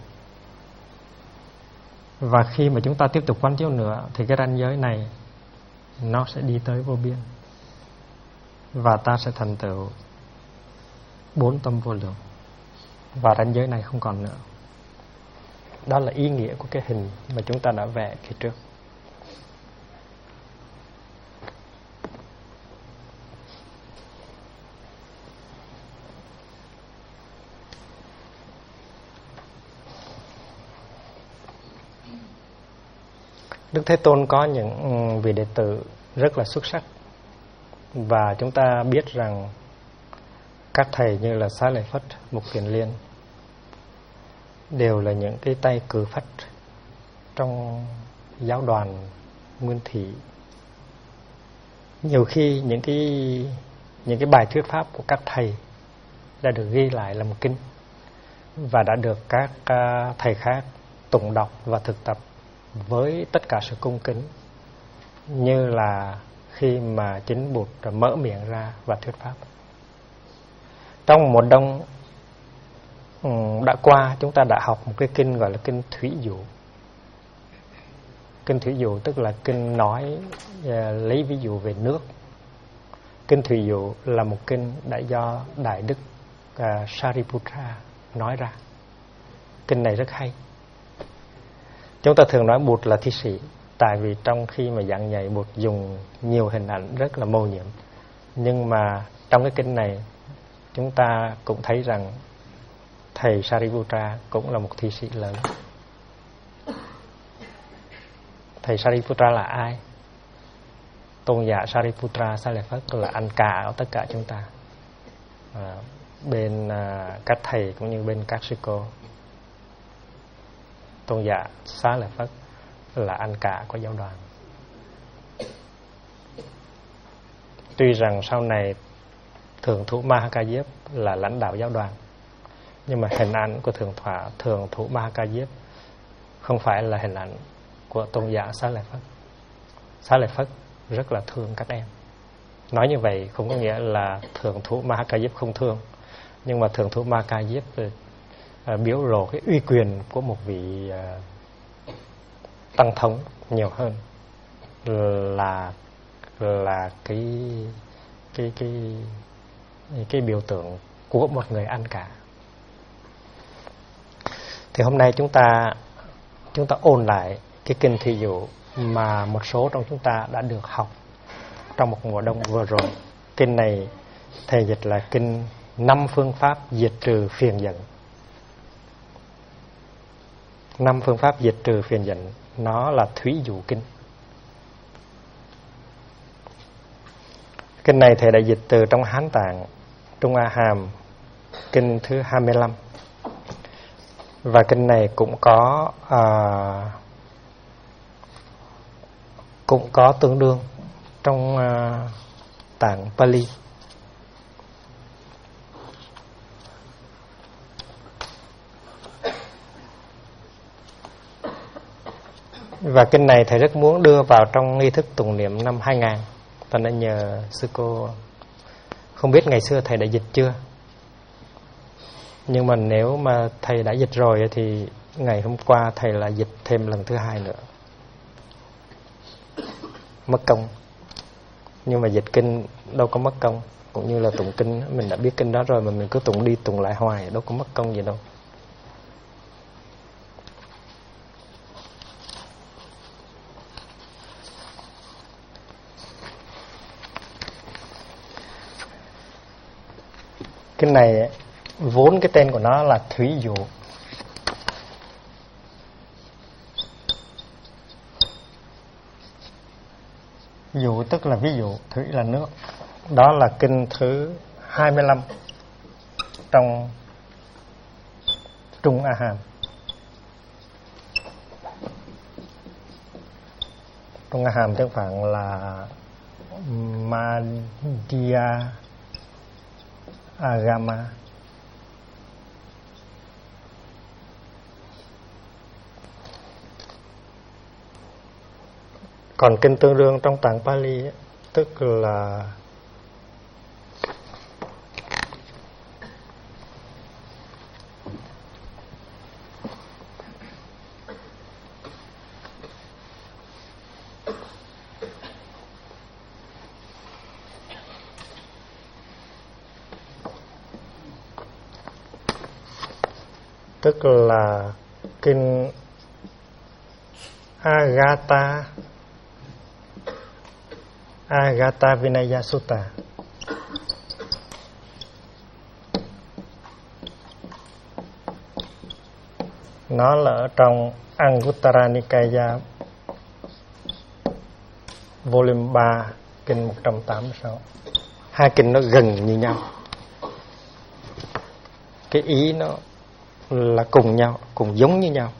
Và khi mà chúng ta tiếp tục quán chiếu nữa thì cái ranh giới này nó sẽ đi tới vô biên, và ta sẽ thành tựu 4 tâm vô lượng. và ranh giới này không còn nữa. Đó là ý nghĩa của cái hình mà chúng ta đã vẽ phía trước. Đức Thế Tôn có những vị đệ tử rất là xuất sắc, và chúng ta biết rằng các thầy như là Xá Lợi Phất, Mục Kiền Liên đều là những cái tay cử phách trong giáo đoàn Nguyên Thủy. Nhiều khi những cái bài thuyết pháp của các thầy đã được ghi lại làm kinh và đã được các thầy khác tụng đọc và thực tập với tất cả sự cung kính, như là khi mà chính Bụt mở miệng ra và thuyết pháp. Trong một đông đã qua, chúng ta đã học một cái kinh gọi là kinh Thủy Dụ. Kinh Thủy Dụ tức là kinh nói lấy ví dụ về nước. Kinh Thủy Dụ là một kinh đã do Đại Đức Sariputra nói ra. Kinh này rất hay. Chúng ta thường nói Bụt là thi sĩ, tại vì trong khi mà giảng dạy Bụt dùng nhiều hình ảnh rất là mô nhiệm. Nhưng mà trong cái kinh này chúng ta cũng thấy rằng thầy Sariputra cũng là một thi sĩ lớn. Thầy Sariputra là ai? Tôn giả Sariputra Xá Lợi Phất là anh cả của tất cả chúng ta, bên các thầy cũng như bên các sư cô. Tôn giả Xá Lợi Phất là anh cả của giáo đoàn. Tuy rằng sau này Thượng thủ Ma Ha Ca Diếp là lãnh đạo giáo đoàn, nhưng mà hình ảnh của Thượng thủ Ma Ha Ca Diếp không phải là hình ảnh của tôn giả Xá Lợi Phất. Xá Lợi Phất rất là thương các em. Nói như vậy không có nghĩa là Thượng thủ Ma Ha Ca Diếp không thương, nhưng mà Thượng thủ Ma Ha Ca Diếp biểu lộ cái uy quyền của một vị tăng thống nhiều hơn là cái biểu tượng của một người anh cả. Thì hôm nay chúng ta ôn lại cái kinh Thí Dụ mà một số trong chúng ta đã được học trong một mùa đông vừa rồi. Kinh này thầy dịch là kinh 5 phương pháp diệt trừ phiền giận. 5 phương pháp diệt trừ phiền giận, nó là Thủy Dụ kinh. Kinh này thầy đã dịch từ trong Hán Tạng, Trung A Hàm, kinh thứ 25. Và kinh này cũng có tương đương trong tạng Pali. Và kinh này thầy rất muốn đưa vào trong nghi thức tụng niệm năm 2000. Và nên nhờ sư cô, không biết ngày xưa thầy đã dịch chưa, nhưng mà nếu mà thầy đã dịch rồi thì ngày hôm qua thầy lại dịch thêm lần thứ 2 nữa. Mất công. Nhưng mà dịch kinh đâu có mất công. Cũng như là tụng kinh, mình đã biết kinh đó rồi mà mình cứ tụng đi tụng lại hoài, đâu có mất công gì đâu. Kinh này vốn cái tên của nó là Thủy Dụ. Dụ tức là ví dụ, thủy là nước. Đó là kinh thứ 25 trong Trung A Hàm. Trung A Hàm tiếng Phạn là Madhya Agama. Còn kinh tương đương trong tạng Pali ấy, tức là tức là kinh Agata Vinaya Sutta. Nó là ở trong Anguttara Nikaya volume 3 kinh 186. Hai kinh nó gần như nhau, cái ý nó là cùng nhau, cùng giống như nhau.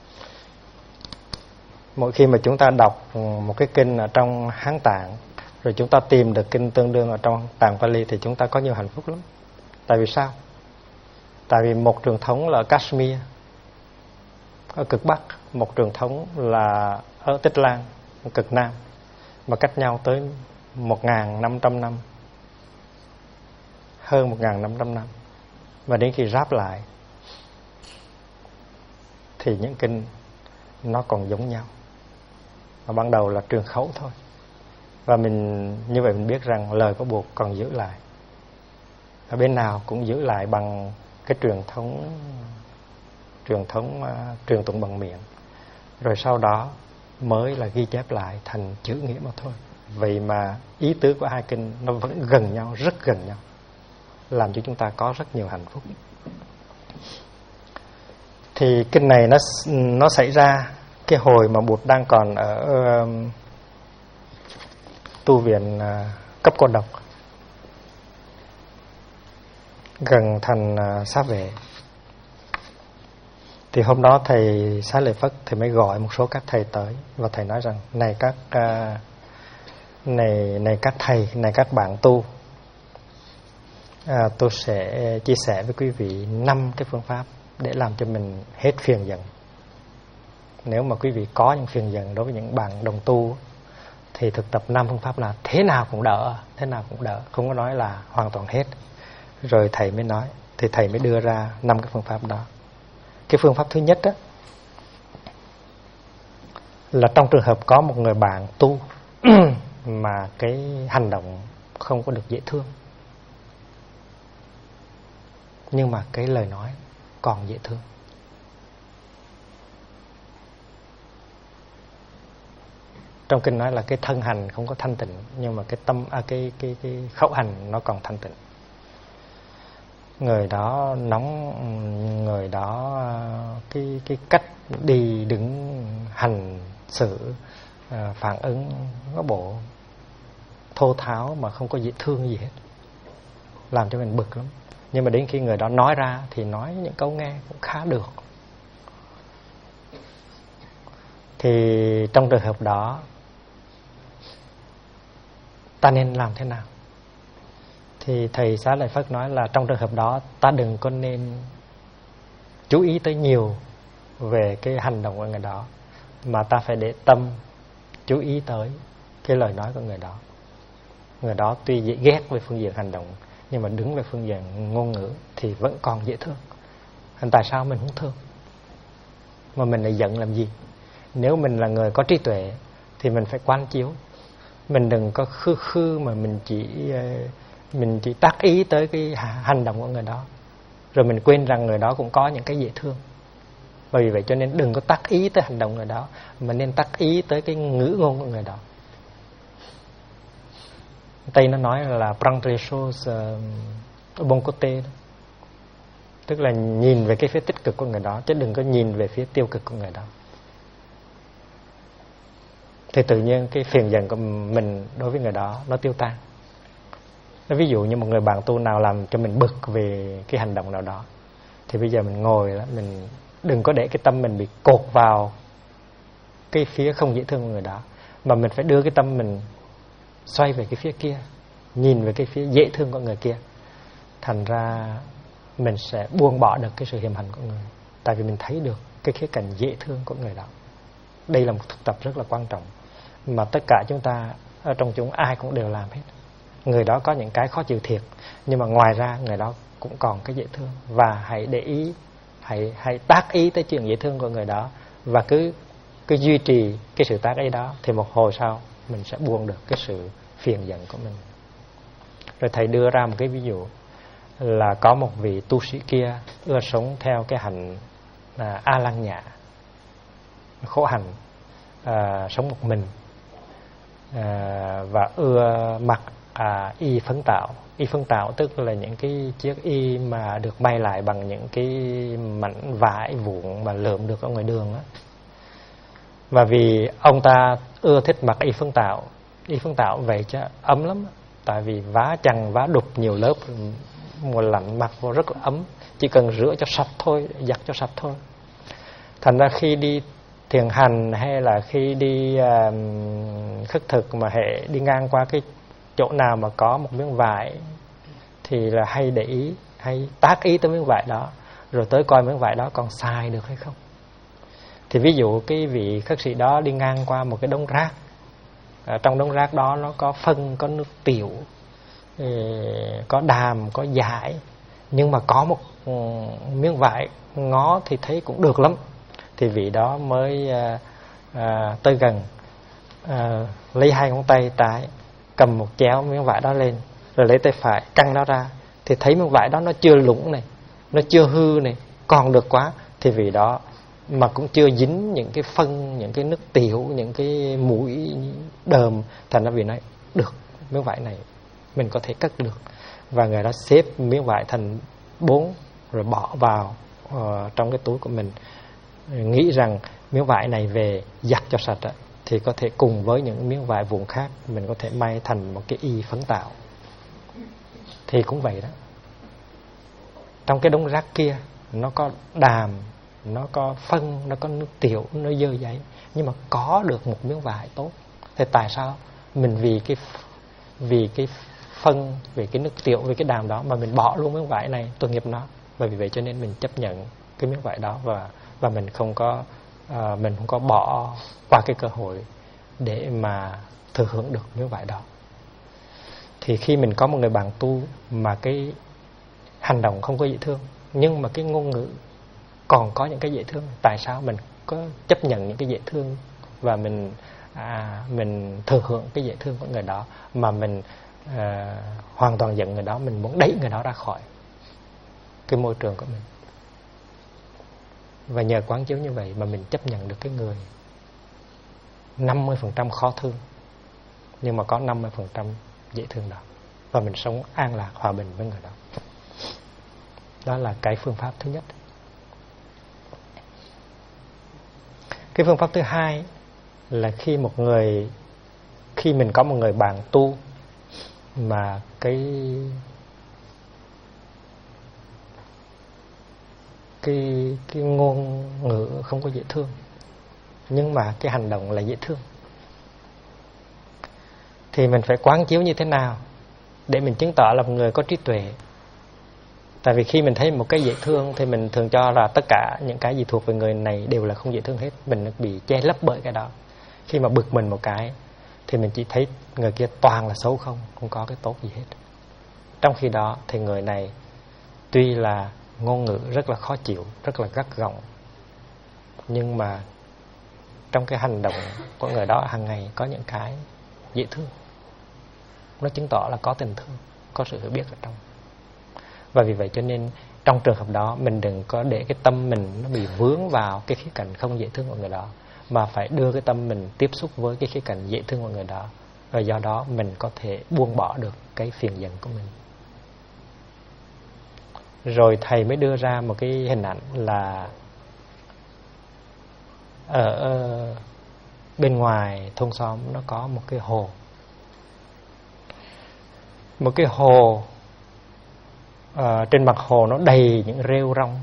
Mỗi khi mà chúng ta đọc một cái kinh ở trong Hán Tạng, rồi chúng ta tìm được kinh tương đương ở trong Tạng Pali thì chúng ta có nhiều hạnh phúc lắm. Tại vì sao? Tại vì một truyền thống là ở Kashmir, ở cực Bắc, một truyền thống là ở Tích Lan, ở cực Nam, mà cách nhau tới 1.500 năm, hơn 1.500 năm. Và đến khi ráp lại thì những kinh nó còn giống nhau, mà ban đầu là truyền khẩu thôi. Và mình như vậy mình biết rằng lời có buộc còn giữ lại, ở bên nào cũng giữ lại bằng cái truyền thống truyền tụng bằng miệng, rồi sau đó mới là ghi chép lại thành chữ nghĩa mà thôi. Vậy mà ý tứ của hai kinh nó vẫn gần nhau, rất gần nhau, làm cho chúng ta có rất nhiều hạnh phúc. Thì kinh này nó xảy ra cái hồi mà Bụt đang còn ở tu viện Cấp Cô Độc, gần thành Xá Vệ. Thì hôm đó thầy Xá Lợi Phất thì mới gọi một số các thầy tới, và thầy nói rằng này các thầy, này các bạn tu, tôi sẽ chia sẻ với quý vị 5 cái phương pháp để làm cho mình hết phiền giận. Nếu mà quý vị có những phiền giận đối với những bạn đồng tu thì thực tập 5 phương pháp là thế nào cũng đỡ, không có nói là hoàn toàn hết. Rồi thầy mới nói, thì thầy mới đưa ra 5 cái phương pháp đó. Cái phương pháp thứ nhất đó là trong trường hợp có một người bạn tu mà cái hành động không có được dễ thương, nhưng mà cái lời nói còn dễ thương. Trong kinh nói là cái thân hành không có thanh tịnh, nhưng mà cái tâm cái khẩu hành nó còn thanh tịnh. Người đó nóng, người đó cái cách đi đứng hành xử phản ứng có bộ thô tháo mà không có dễ thương gì hết, làm cho mình bực lắm. Nhưng mà đến khi người đó nói ra thì nói những câu nghe cũng khá được. Thì trong trường hợp đó ta nên làm thế nào? Thì thầy Xá Lợi Phất nói là trong trường hợp đó ta đừng có nên chú ý tới nhiều về cái hành động của người đó, mà ta phải để tâm chú ý tới cái lời nói của người đó. Người đó tuy dễ ghét về phương diện hành động, nhưng mà đứng về phương diện ngôn ngữ thì vẫn còn dễ thương. Tại sao mình không thương mà mình lại giận làm gì? Nếu mình là người có trí tuệ thì mình phải quán chiếu. Mình đừng có khư mà mình chỉ tác ý tới cái hành động của người đó, rồi mình quên rằng người đó cũng có những cái dễ thương. Bởi vậy cho nên đừng có tác ý tới hành động người đó, mà nên tác ý tới cái ngữ ngôn của người đó. Tây nó nói là prendre les choses bon côté, tức là nhìn về cái phía tích cực của người đó, chứ đừng có nhìn về phía tiêu cực của người đó. Thì tự nhiên cái phiền giận của mình đối với người đó nó tiêu tan. Ví dụ như một người bạn tu nào làm cho mình bực về cái hành động nào đó, thì bây giờ mình ngồi đó, mình đừng có để cái tâm mình bị cột vào cái phía không dễ thương của người đó, mà mình phải đưa cái tâm mình xoay về cái phía kia, nhìn về cái phía dễ thương của người kia. Thành ra mình sẽ buông bỏ được cái sự hiềm hành của người, tại vì mình thấy được cái khía cạnh dễ thương của người đó. Đây là một thực tập rất là quan trọng mà tất cả chúng ta ở trong chúng ai cũng đều làm hết. Người đó có những cái khó chịu thiệt, nhưng mà ngoài ra người đó cũng còn cái dễ thương. Và hãy để ý, hãy tác ý tới chuyện dễ thương của người đó, và cứ duy trì cái sự tác ý đó, thì một hồi sau mình sẽ buông được cái sự phiền giận của mình. Rồi thầy đưa ra một cái ví dụ là có một vị tu sĩ kia ưa sống theo cái hạnh A Lăng Nhã, khổ hạnh, sống một mình, và ưa mặc y phấn tạo. Y phấn tạo tức là những cái chiếc y mà được may lại bằng những cái mảnh vải vụn mà lượm được ở ngoài đường á. Và vì ông ta ưa thích mặc y phấn tạo vậy chứ ấm lắm, tại vì vá chằng vá đục nhiều lớp, mùa lạnh mặc vô rất là ấm, chỉ cần rửa cho sạch thôi, giặt cho sạch thôi. Thành ra khi đi thiền hành hay là khi đi khất thực mà hệ đi ngang qua cái chỗ nào mà có một miếng vải thì là hay để ý, hay tác ý tới miếng vải đó, rồi tới coi miếng vải đó còn xài được hay không. Thì ví dụ cái vị khất sĩ đó đi ngang qua một cái đống rác, trong đống rác đó nó có phân, có nước tiểu, có đàm, có dải, nhưng mà có một miếng vải ngó thì thấy cũng được lắm, thì vị đó mới tới gần, lấy hai ngón tay trái cầm một chéo miếng vải đó lên, rồi lấy tay phải căng nó ra, thì thấy miếng vải đó nó chưa lủng này, nó chưa hư này, còn được quá, thì vị đó mà cũng chưa dính những cái phân, những cái nước tiểu, những cái mũi đờm, thành ra vị nói được, miếng vải này mình có thể cất được. Và người đó xếp miếng vải thành 4 rồi bỏ vào trong cái túi của mình, nghĩ rằng miếng vải này về giặt cho sạch thì có thể cùng với những miếng vải vụn khác mình có thể may thành một cái y phấn tạo. Thì cũng vậy đó, trong cái đống rác kia nó có đàm, nó có phân, nó có nước tiểu, nó dơ giấy, nhưng mà có được một miếng vải tốt. Thì tại sao mình vì cái phân, vì cái nước tiểu, vì cái đàm đó mà mình bỏ luôn miếng vải này, tội nghiệp nó. Bởi vì vậy cho nên mình chấp nhận cái miếng vải đó, và mình không có bỏ qua cái cơ hội để mà thừa hưởng được miếng vải đó. Thì khi mình có một người bạn tu mà cái hành động không có dễ thương, nhưng mà cái ngôn ngữ còn có những cái dễ thương, tại sao mình có chấp nhận những cái dễ thương và mình thừa hưởng cái dễ thương của người đó, mà mình hoàn toàn giận người đó, mình muốn đẩy người đó ra khỏi cái môi trường của mình. Và nhờ quán chiếu như vậy mà mình chấp nhận được cái người 50% khó thương, nhưng mà có 50% dễ thương đó, và mình sống an lạc hòa bình với người đó. Đó là cái phương pháp thứ nhất. Cái phương pháp thứ hai là khi mình có một người bạn tu mà cái ngôn ngữ không có dễ thương, nhưng mà cái hành động là dễ thương, thì mình phải quán chiếu như thế nào để mình chứng tỏ là một người có trí tuệ. Tại vì khi mình thấy một cái dễ thương thì mình thường cho là tất cả những cái gì thuộc về người này đều là không dễ thương hết, mình bị che lấp bởi cái đó. Khi mà bực mình một cái thì mình chỉ thấy người kia toàn là xấu, không có cái tốt gì hết. Trong khi đó thì người này tuy là ngôn ngữ rất là khó chịu, rất là gắt gỏng, nhưng mà trong cái hành động của người đó hàng ngày có những cái dễ thương. Nó chứng tỏ là có tình thương, có sự hiểu biết ở trong. Và vì vậy cho nên trong trường hợp đó mình đừng có để cái tâm mình nó bị vướng vào cái khía cạnh không dễ thương của người đó, mà phải đưa cái tâm mình tiếp xúc với cái khía cạnh dễ thương của người đó. Và do đó mình có thể buông bỏ được cái phiền giận của mình. Rồi thầy mới đưa ra một cái hình ảnh là ở bên ngoài thôn xóm nó có một cái hồ. Một cái hồ, trên mặt hồ nó đầy những rêu rong,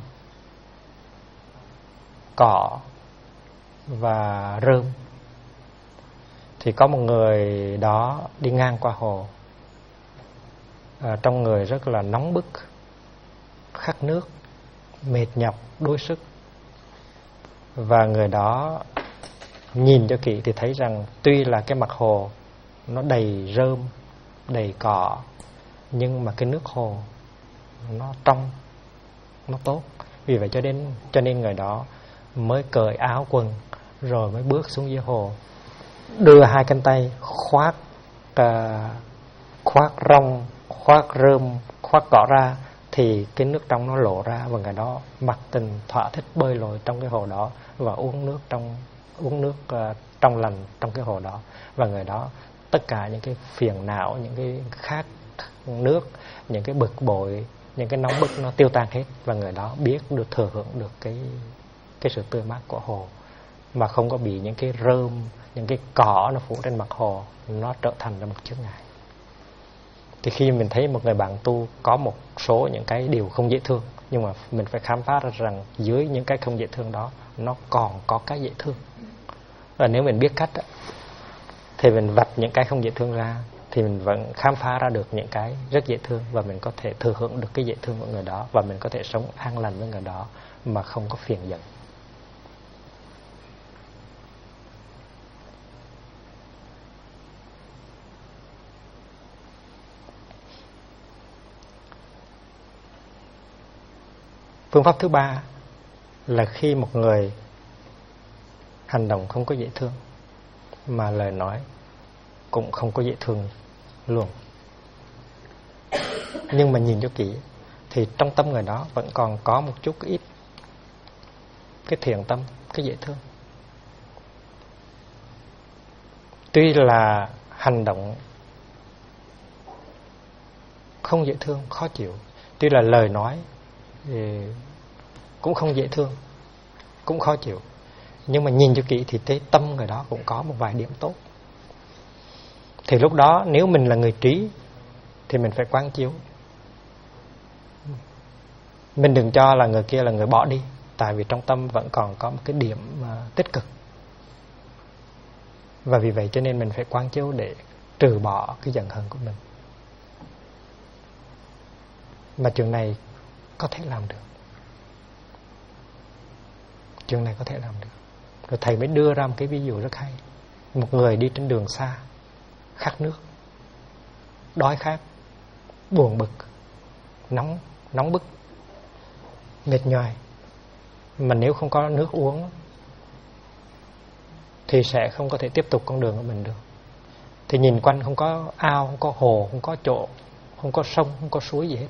cỏ và rơm. Thì có một người đó đi ngang qua hồ, trong người rất là nóng bức, khát nước, mệt nhọc, đuối sức. Và người đó nhìn cho kỹ thì thấy rằng tuy là cái mặt hồ nó đầy rơm, đầy cỏ, nhưng mà cái nước hồ nó trong, nó tốt. Vì vậy cho nên người đó mới cởi áo quần rồi mới bước xuống dưới hồ, đưa hai cánh tay khoác rong, khoác rơm, khoác cỏ ra, thì cái nước trong nó lộ ra, và người đó mặc tình thỏa thích bơi lội trong cái hồ đó và uống nước trong lành trong cái hồ đó. Và người đó tất cả những cái phiền não, những cái khát nước, những cái bực bội, những cái nóng bức nó tiêu tan hết, và người đó biết được thừa hưởng được cái sự tươi mát của hồ, mà không có bị những cái rơm, những cái cỏ nó phủ trên mặt hồ nó trở thành ra một chướng ngại. Thì khi mình thấy một người bạn tu có một số những cái điều không dễ thương, nhưng mà mình phải khám phá ra rằng dưới những cái không dễ thương đó nó còn có cái dễ thương. Và nếu mình biết cách thì mình vạch những cái không dễ thương ra, thì mình vẫn khám phá ra được những cái rất dễ thương, và mình có thể thừa hưởng được cái dễ thương của người đó, và mình có thể sống an lành với người đó mà không có phiền giận. Phương pháp thứ ba là khi một người hành động không có dễ thương, mà lời nói cũng không có dễ thương luôn, nhưng mà nhìn cho kỹ thì trong tâm người đó vẫn còn có một chút ít cái thiện tâm, cái dễ thương. Tuy là hành động không dễ thương, khó chịu, tuy là lời nói cũng không dễ thương, cũng khó chịu, nhưng mà nhìn cho kỹ thì cái tâm người đó cũng có một vài điểm tốt. Thì lúc đó nếu mình là người trí thì mình phải quán chiếu. Mình đừng cho là người kia là người bỏ đi, tại vì trong tâm vẫn còn có một cái điểm tích cực. Và vì vậy cho nên mình phải quán chiếu để trừ bỏ cái giận hờn của mình. Mà chuyện này có thể làm được. Chuyện này có thể làm được. Rồi thầy mới đưa ra một cái ví dụ rất hay. Một người đi trên đường xa, khát nước, đói khát, buồn bực, nóng bức, mệt nhoài, mà nếu không có nước uống thì sẽ không có thể tiếp tục con đường của mình được. Thì nhìn quanh không có ao, không có hồ, không có chỗ, không có sông, không có suối gì hết.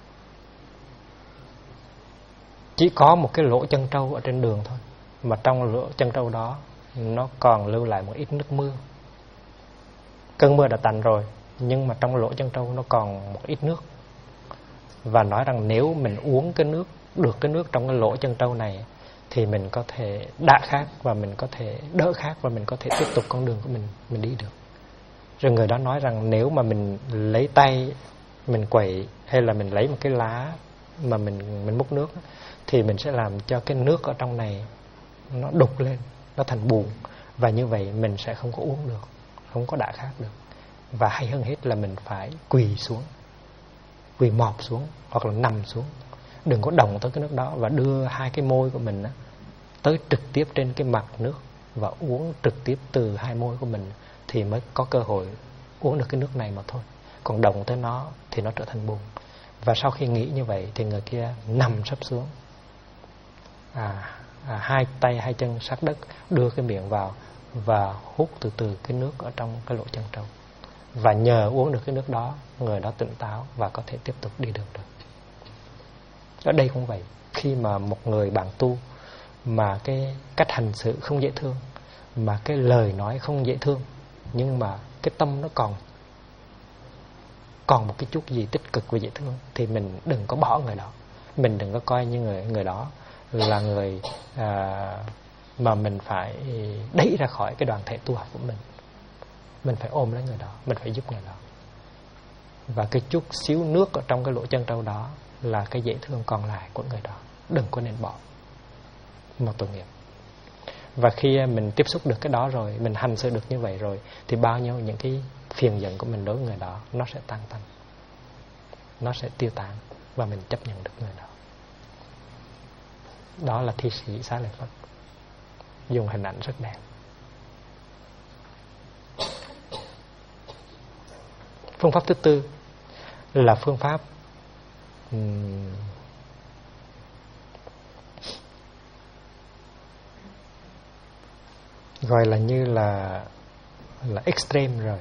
Chỉ có một cái lỗ chân trâu ở trên đường thôi, mà trong lỗ chân trâu đó nó còn lưu lại một ít nước mưa. Cơn mưa đã tạnh rồi, nhưng mà trong lỗ chân trâu nó còn một ít nước. Và nói rằng nếu mình uống cái nước, được cái nước trong cái lỗ chân trâu này, thì mình có thể đã khát, và mình có thể đỡ khát, và mình có thể tiếp tục con đường của mình đi được. Rồi người đó nói rằng nếu mà mình lấy tay mình quậy, hay là mình lấy một cái lá mà mình múc nước, thì mình sẽ làm cho cái nước ở trong này nó đục lên, nó thành bùn, và như vậy mình sẽ không có uống được, không có đã khát được. Và hay hơn hết là mình phải quỳ xuống, quỳ mọp xuống, hoặc là nằm xuống, đừng có động tới cái nước đó, và đưa hai cái môi của mình tới trực tiếp trên cái mặt nước và uống trực tiếp từ hai môi của mình, thì mới có cơ hội uống được cái nước này mà thôi. Còn động tới nó thì nó trở thành bùn. Và sau khi nghĩ như vậy thì người kia nằm sấp xuống, hai tay hai chân sát đất, đưa cái miệng vào và hút từ từ cái nước ở trong cái lỗ chân trâu. Và nhờ uống được cái nước đó, người đó tỉnh táo và có thể tiếp tục đi được. Ở đây cũng vậy. Khi mà một người bạn tu mà cái cách hành xử không dễ thương, mà cái lời nói không dễ thương, nhưng mà cái tâm nó còn một cái chút gì tích cực và dễ thương, thì mình đừng có bỏ người đó. Mình đừng có coi như người đó là người mà mình phải đẩy ra khỏi cái đoàn thể tu học của mình. Mình phải ôm lấy người đó, mình phải giúp người đó. Và cái chút xíu nước ở trong cái lỗ chân trâu đó là cái dễ thương còn lại của người đó. Đừng có nên bỏ một tội nghiệp. Và khi mình tiếp xúc được cái đó rồi, mình hành xử được như vậy rồi, thì bao nhiêu những cái phiền giận của mình đối với người đó nó sẽ tan tành, nó sẽ tiêu tán, và mình chấp nhận được người đó. Đó là thi sĩ Xá Lợi Phất, dùng hình ảnh rất đẹp. Phương pháp thứ tư là phương pháp gọi là như là extreme rồi.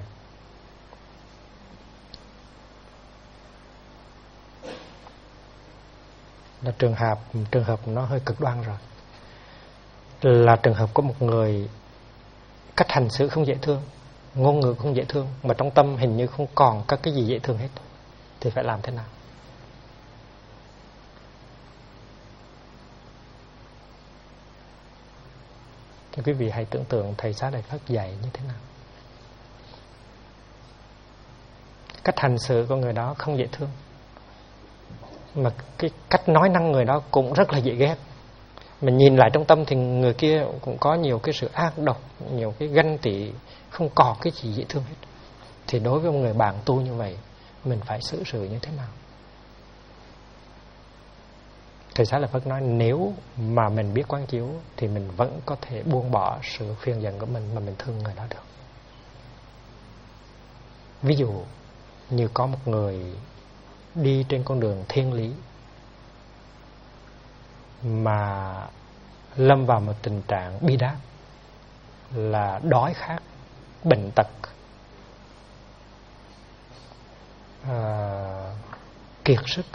là trường hợp nó hơi cực đoan rồi, là trường hợp có một người cách hành xử không dễ thương, ngôn ngữ không dễ thương, mà trong tâm hình như không còn các cái gì dễ thương hết, thì phải làm thế nào? Thì quý vị hãy tưởng tượng thầy Xá Lợi Phất dạy như thế nào. Cách hành xử của người đó không dễ thương, mà cái cách nói năng người đó cũng rất là dễ ghét. Mình nhìn lại trong tâm thì người kia cũng có nhiều cái sự ác độc, nhiều cái ganh tị, không có cái gì dễ thương hết. Thì đối với một người bạn tu như vậy, mình phải xử sự như thế nào? Thầy Xá Lợi Phất nói nếu mà mình biết quán chiếu thì mình vẫn có thể buông bỏ sự phiền giận của mình mà mình thương người đó được. Ví dụ như có một người đi trên con đường thiên lý mà lâm vào một tình trạng bi đát, là đói khát, bệnh tật, kiệt sức,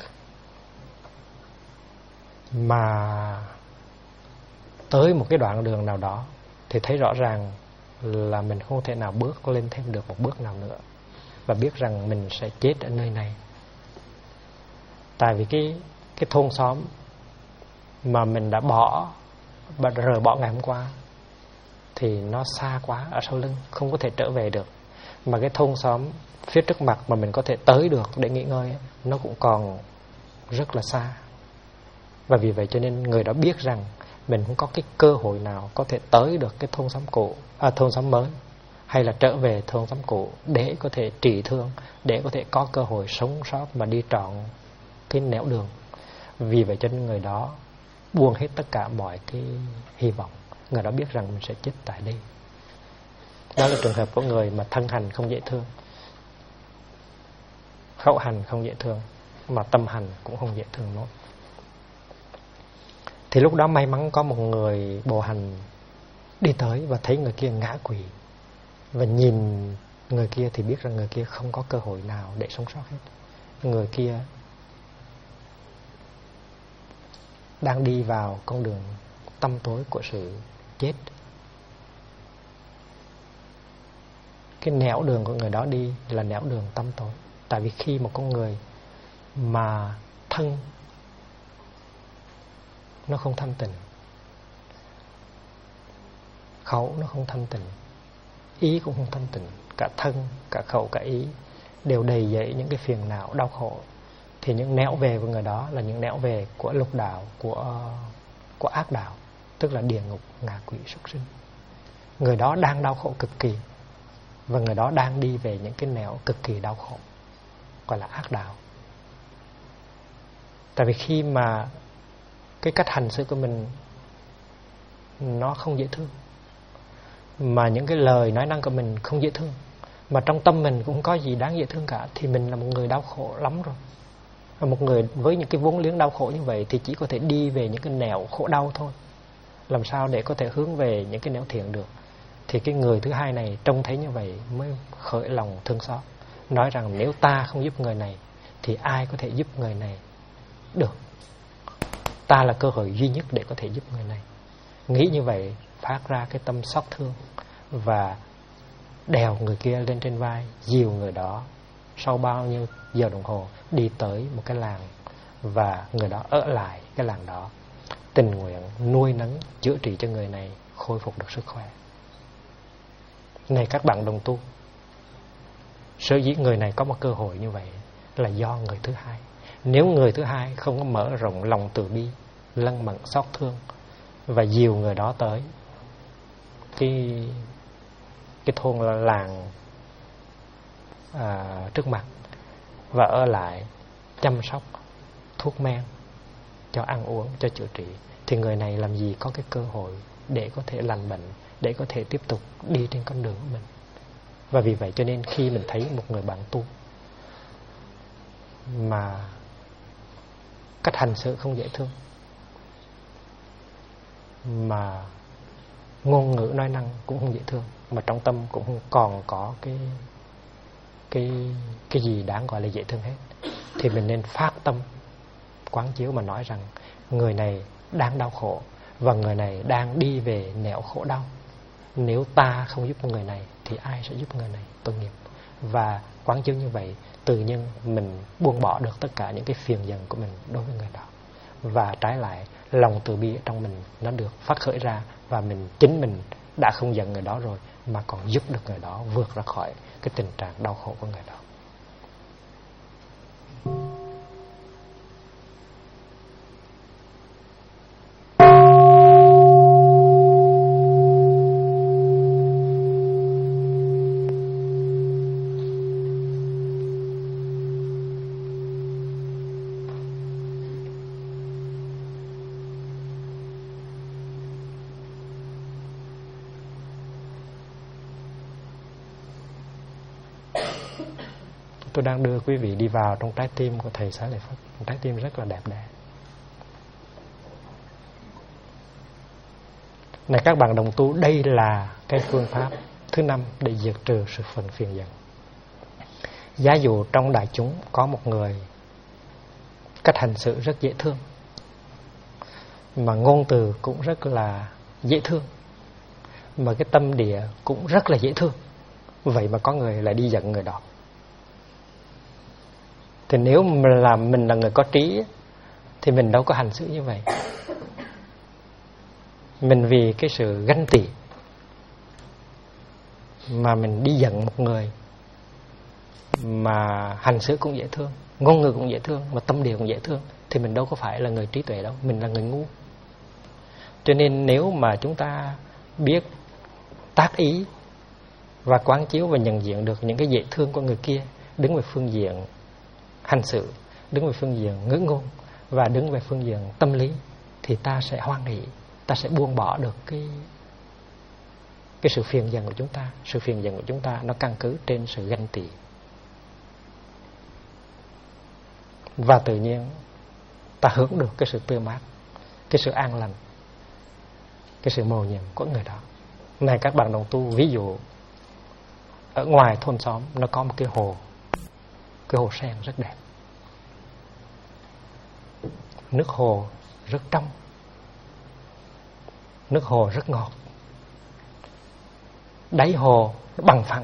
mà tới một cái đoạn đường nào đó thì thấy rõ ràng là mình không thể nào bước lên thêm được một bước nào nữa, và biết rằng mình sẽ chết ở nơi này. Tại vì cái thôn xóm mà mình đã rời bỏ ngày hôm qua thì nó xa quá ở sau lưng, không có thể trở về được. Mà cái thôn xóm phía trước mặt mà mình có thể tới được để nghỉ ngơi, nó cũng còn rất là xa. Và vì vậy cho nên người đó biết rằng mình không có cái cơ hội nào có thể tới được cái thôn xóm cũ, thôn xóm mới, hay là trở về thôn xóm cũ để có thể trị thương, để có thể có cơ hội sống sót mà đi trọn cái nẻo đường. Vì vậy cho nên người đó buông hết tất cả mọi cái hy vọng. Người đó biết rằng mình sẽ chết tại đây. Đó là trường hợp của người mà thân hành không dễ thương, khẩu hành không dễ thương, mà tâm hành cũng không dễ thương nữa. Thì lúc đó may mắn có một người bộ hành đi tới và thấy người kia ngã quỵ, và nhìn người kia thì biết rằng người kia không có cơ hội nào để sống sót hết. Người kia đang đi vào con đường tăm tối của sự chết. Cái nẻo đường của người đó đi là nẻo đường tăm tối. Tại vì khi một con người mà thân nó không thanh tịnh, khẩu nó không thanh tịnh, ý cũng không thanh tịnh, cả thân, cả khẩu, cả ý đều đầy dẫy những cái phiền não đau khổ, thì những nẻo về của người đó là những nẻo về của lục đạo, của ác đạo, tức là địa ngục, ngạ quỷ, súc sinh. Người đó đang đau khổ cực kỳ, và người đó đang đi về những cái nẻo cực kỳ đau khổ, gọi là ác đạo. Tại vì khi mà cái cách hành xử của mình nó không dễ thương, mà những cái lời nói năng của mình không dễ thương, mà trong tâm mình cũng không có gì đáng dễ thương cả, thì mình là một người đau khổ lắm rồi. Và một người với những cái vốn liếng đau khổ như vậy thì chỉ có thể đi về những cái nẻo khổ đau thôi. Làm sao để có thể hướng về những cái nẻo thiện được? Thì cái người thứ hai này trông thấy như vậy mới khởi lòng thương xót, nói rằng nếu ta không giúp người này thì ai có thể giúp người này được? Ta là cơ hội duy nhất để có thể giúp người này. Nghĩ như vậy, phát ra cái tâm xót thương và đèo người kia lên trên vai, dìu người đó sau bao nhiêu giờ đồng hồ đi tới một cái làng, và người đó ở lại cái làng đó, tình nguyện nuôi nấng chữa trị cho người này khôi phục được sức khỏe. Này các bạn đồng tu, sở dĩ người này có một cơ hội như vậy là do người thứ hai. Nếu người thứ hai không có mở rộng lòng từ bi, lân mẫn xót thương và dìu người đó tới cái thôn làng trước mặt, và ở lại chăm sóc, thuốc men, cho ăn uống, cho chữa trị, thì người này làm gì có cái cơ hội để có thể lành bệnh, để có thể tiếp tục đi trên con đường của mình. Và vì vậy cho nên khi mình thấy một người bạn tu mà cách hành xử không dễ thương, mà ngôn ngữ nói năng cũng không dễ thương, mà trong tâm cũng không còn có cái gì đáng gọi là dễ thương hết, thì mình nên phát tâm quán chiếu mà nói rằng người này đang đau khổ và người này đang đi về nẻo khổ đau. Nếu ta không giúp người này thì ai sẽ giúp người này? Tội nghiệp. Và quán chiếu như vậy, tự nhiên mình buông bỏ được tất cả những cái phiền giận của mình đối với người đó. Và trái lại, lòng từ bi ở trong mình nó được phát khởi ra, và chính mình đã không giận người đó rồi mà còn giúp được người đó vượt ra khỏi cái tình trạng đau khổ của người đó. Tôi đang đưa quý vị đi vào trong trái tim của Thầy Xá Lợi Phất, một trái tim rất là đẹp đẽ. Này các bạn đồng tu, đây là cái phương pháp thứ 5 để diệt trừ sự phiền giận. Giả dụ trong đại chúng có một người cách hành xử rất dễ thương, mà ngôn từ cũng rất là dễ thương, mà cái tâm địa cũng rất là dễ thương, vậy mà có người lại đi giận người đó. Thì nếu mà mình là người có trí thì mình đâu có hành xử như vậy. Mình vì cái sự ganh tị mà mình đi giận một người mà hành xử cũng dễ thương, ngôn ngữ cũng dễ thương, mà tâm địa cũng dễ thương, thì mình đâu có phải là người trí tuệ đâu, mình là người ngu. Cho nên nếu mà chúng ta biết tác ý và quán chiếu và nhận diện được những cái dễ thương của người kia, đứng về phương diện hành xử, đứng về phương diện ngữ ngôn và đứng về phương diện tâm lý, thì ta sẽ hoan hỷ, ta sẽ buông bỏ được cái sự phiền giận của chúng ta. Sự phiền giận của chúng ta nó căn cứ trên sự ganh tị, và tự nhiên ta hưởng được cái sự tươi mát, cái sự an lành, cái sự mầu nhiệm của người đó. Này các bạn đồng tu, ví dụ ở ngoài thôn xóm nó có một cái hồ sen rất đẹp. Nước hồ rất trong, nước hồ rất ngọt, đáy hồ nó bằng phẳng,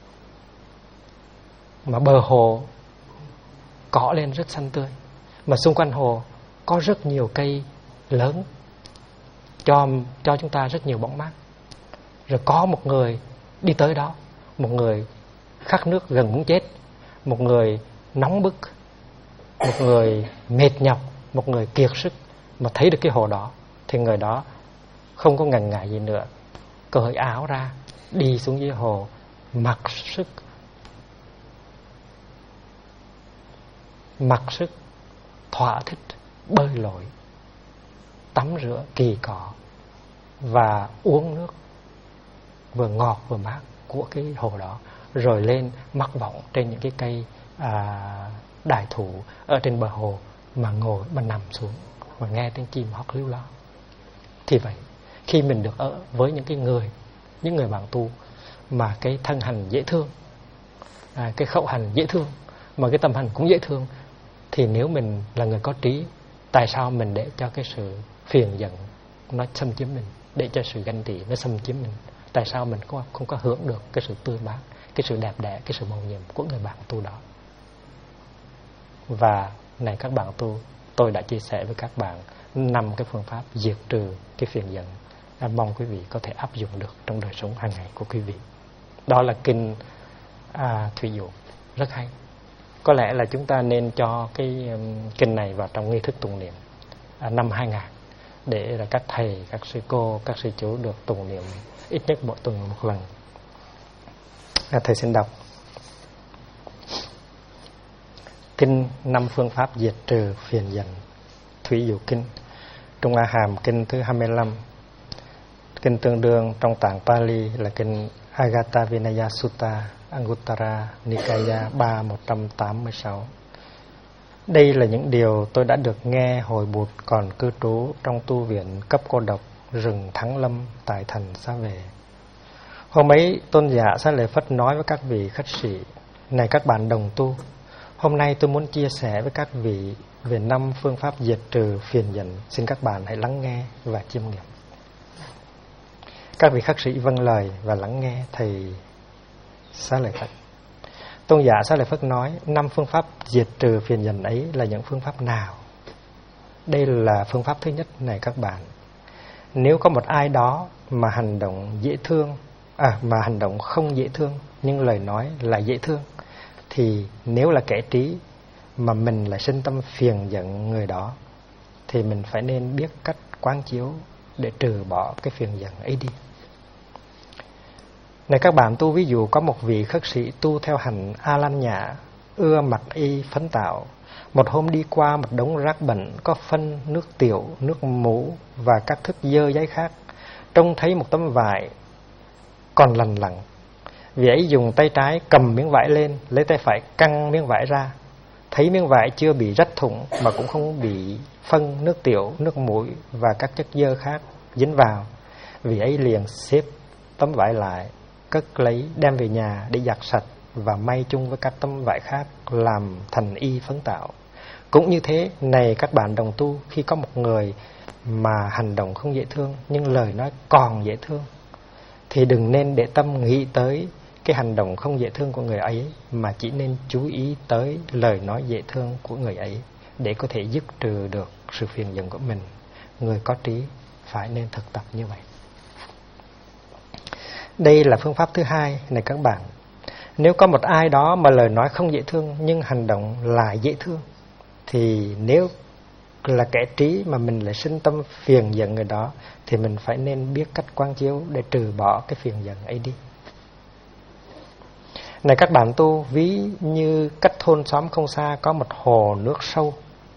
mà bờ hồ cỏ lên rất xanh tươi, mà xung quanh hồ có rất nhiều cây lớn cho chúng ta rất nhiều bóng mát. Rồi có một người đi tới đó, một người khát nước gần muốn chết, một người nóng bức, một người mệt nhọc, một người kiệt sức, mà thấy được cái hồ đó thì người đó không có ngần ngại gì nữa, cởi áo ra đi xuống dưới hồ, mặc sức thỏa thích bơi lội, tắm rửa kỳ cọ và uống nước vừa ngọt vừa mát của cái hồ đó, rồi lên mắc võng trên những cái cây đại thụ ở trên bờ hồ mà ngồi, mà nằm xuống và nghe tiếng chim hót líu lo. Thì vậy, khi mình được ở với những người bạn tu mà cái thân hành dễ thương, cái khẩu hành dễ thương, mà cái tâm hành cũng dễ thương, thì nếu mình là người có trí, tại sao mình để cho cái sự phiền giận nó xâm chiếm mình, để cho sự ganh tị nó xâm chiếm mình? Tại sao mình không có hưởng được cái sự tươi mát, cái sự đẹp đẽ, cái sự mầu nhiệm của người bạn tu đó? Và này các bạn tu, tôi đã chia sẻ với các bạn 5 cái phương pháp diệt trừ cái phiền giận. Mong quý vị có thể áp dụng được trong đời sống hàng ngày của quý vị. Đó là kinh Thủy Dụ, rất hay. Có lẽ là chúng ta nên cho cái kinh này vào trong nghi thức tụng niệm năm 2000, để là các thầy, các sư cô, các sư chú được tụng niệm ít nhất mỗi tuần một lần. Thầy xin đọc kinh 5 phương pháp diệt trừ phiền giận, Thủy Dụ kinh, Trung A Hàm kinh thứ 25. Kinh tương đương trong tạng Pali là kinh Agata Vinaya Sutta, Anguttara Nikaya 3.186. Đây là những điều tôi đã được nghe hồi Bụt còn cư trú trong tu viện cấp cô độc rừng Thắng Lâm tại thành Xá Vệ. Hôm ấy tôn giả Xá Lợi Phất nói với các vị khách sĩ: này các bạn đồng tu, Hôm nay tôi muốn chia sẻ với các vị về 5 phương pháp diệt trừ phiền giận. Xin các bạn hãy lắng nghe và chiêm nghiệm. Các vị khất sĩ vâng lời và lắng nghe Thầy Xá Lợi Phất. Tôn giả Xá Lợi Phất nói 5 phương pháp diệt trừ phiền giận ấy là những phương pháp nào? Đây là phương pháp thứ nhất này các bạn. Nếu có một ai đó mà hành động dễ thương, mà hành động không dễ thương nhưng lời nói là dễ thương, thì nếu là kẻ trí mà mình lại sinh tâm phiền giận người đó, thì mình phải nên biết cách quán chiếu để trừ bỏ cái phiền giận ấy đi. Này các bạn, tu ví dụ có một vị khất sĩ tu theo hành A Lan Nhã, ưa mặc y phấn tạo. Một hôm đi qua một đống rác bẩn có phân, nước tiểu, nước mũ và các thức dơ giấy khác, trông thấy một tấm vải còn lành lặn. Vị ấy dùng tay trái cầm miếng vải lên, lấy tay phải căng miếng vải ra. Thấy miếng vải chưa bị rách thủng mà cũng không bị phân, nước tiểu, nước mũi và các chất dơ khác dính vào. Vị ấy liền xếp tấm vải lại, cất lấy đem về nhà để giặt sạch và may chung với các tấm vải khác làm thành y phấn tạo. Cũng như thế, này các bạn đồng tu, khi có một người mà hành động không dễ thương nhưng lời nói còn dễ thương, thì đừng nên để tâm nghĩ tới cái hành động không dễ thương của người ấy, mà chỉ nên chú ý tới lời nói dễ thương của người ấy để có thể dứt trừ được sự phiền giận của mình. Người có trí phải nên thực tập như vậy. Đây là phương pháp thứ hai này các bạn. Nếu có một ai đó mà lời nói không dễ thương nhưng hành động lại dễ thương, thì nếu là kẻ trí mà mình lại sinh tâm phiền giận người đó, thì mình phải nên biết cách quán chiếu để trừ bỏ cái phiền giận ấy đi. Này các bạn tu, ví như cách thôn xóm không xa có một hồ nước sâu,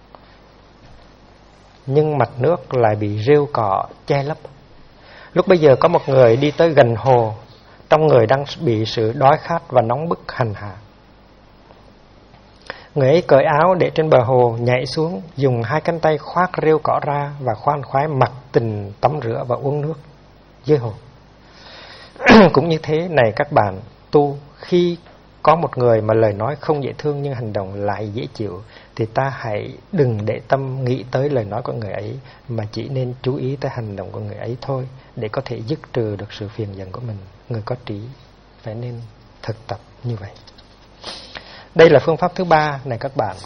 nhưng mặt nước lại bị rêu cỏ che lấp. Lúc bây giờ có một người đi tới gần hồ, trong người đang bị sự đói khát và nóng bức hành hạ. Người ấy cởi áo để trên bờ hồ, nhảy xuống, dùng 2 cánh tay khoác rêu cỏ ra và khoan khoái mặc tình tắm rửa và uống nước dưới hồ. Cũng như thế này các bạn tu, khi có một người mà lời nói không dễ thương nhưng hành động lại dễ chịu, thì ta hãy đừng để tâm nghĩ tới lời nói của người ấy, mà chỉ nên chú ý tới hành động của người ấy thôi, để có thể dứt trừ được sự phiền giận của mình. Người có trí phải nên thực tập như vậy. Đây là phương pháp thứ ba này các bạn.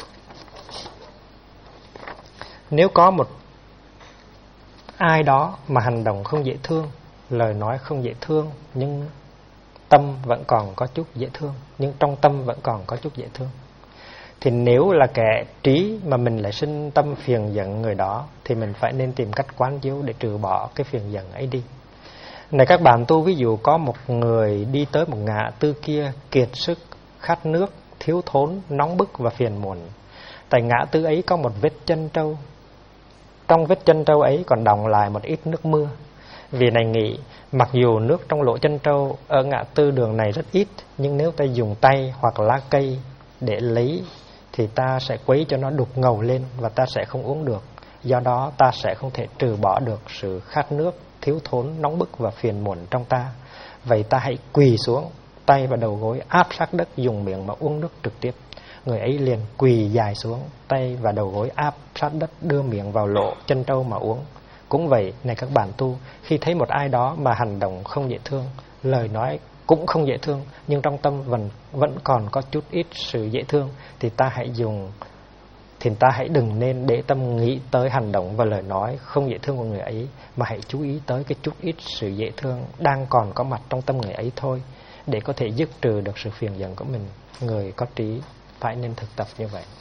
Nếu có một ai đó mà hành động không dễ thương, lời nói không dễ thương, nhưng tâm vẫn còn có chút dễ thương, nhưng trong tâm vẫn còn có chút dễ thương, thì nếu là kẻ trí mà mình lại sinh tâm phiền giận người đó, thì mình phải nên tìm cách quán chiếu để trừ bỏ cái phiền giận ấy đi. Này các bạn tu, ví dụ có một người đi tới một ngã tư kia kiệt sức, khát nước, thiếu thốn, nóng bức và phiền muộn. Tại ngã tư ấy có một vết chân trâu. Trong vết chân trâu ấy còn đọng lại một ít nước mưa. Vì này nghĩ, mặc dù nước trong lỗ chân trâu ở ngã tư đường này rất ít, nhưng nếu ta dùng tay hoặc lá cây để lấy, thì ta sẽ quấy cho nó đục ngầu lên và ta sẽ không uống được. Do đó ta sẽ không thể trừ bỏ được sự khát nước, thiếu thốn, nóng bức và phiền muộn trong ta. Vậy ta hãy quỳ xuống, tay và đầu gối áp sát đất, dùng miệng mà uống nước trực tiếp. Người ấy liền quỳ dài xuống, tay và đầu gối áp sát đất, đưa miệng vào lỗ chân trâu mà uống. Cũng vậy, này các bạn tu, khi thấy một ai đó mà hành động không dễ thương, lời nói cũng không dễ thương, nhưng trong tâm vẫn còn có chút ít sự dễ thương, thì ta hãy đừng nên để tâm nghĩ tới hành động và lời nói không dễ thương của người ấy, mà hãy chú ý tới cái chút ít sự dễ thương đang còn có mặt trong tâm người ấy thôi, để có thể dứt trừ được sự phiền giận của mình. Người có trí phải nên thực tập như vậy.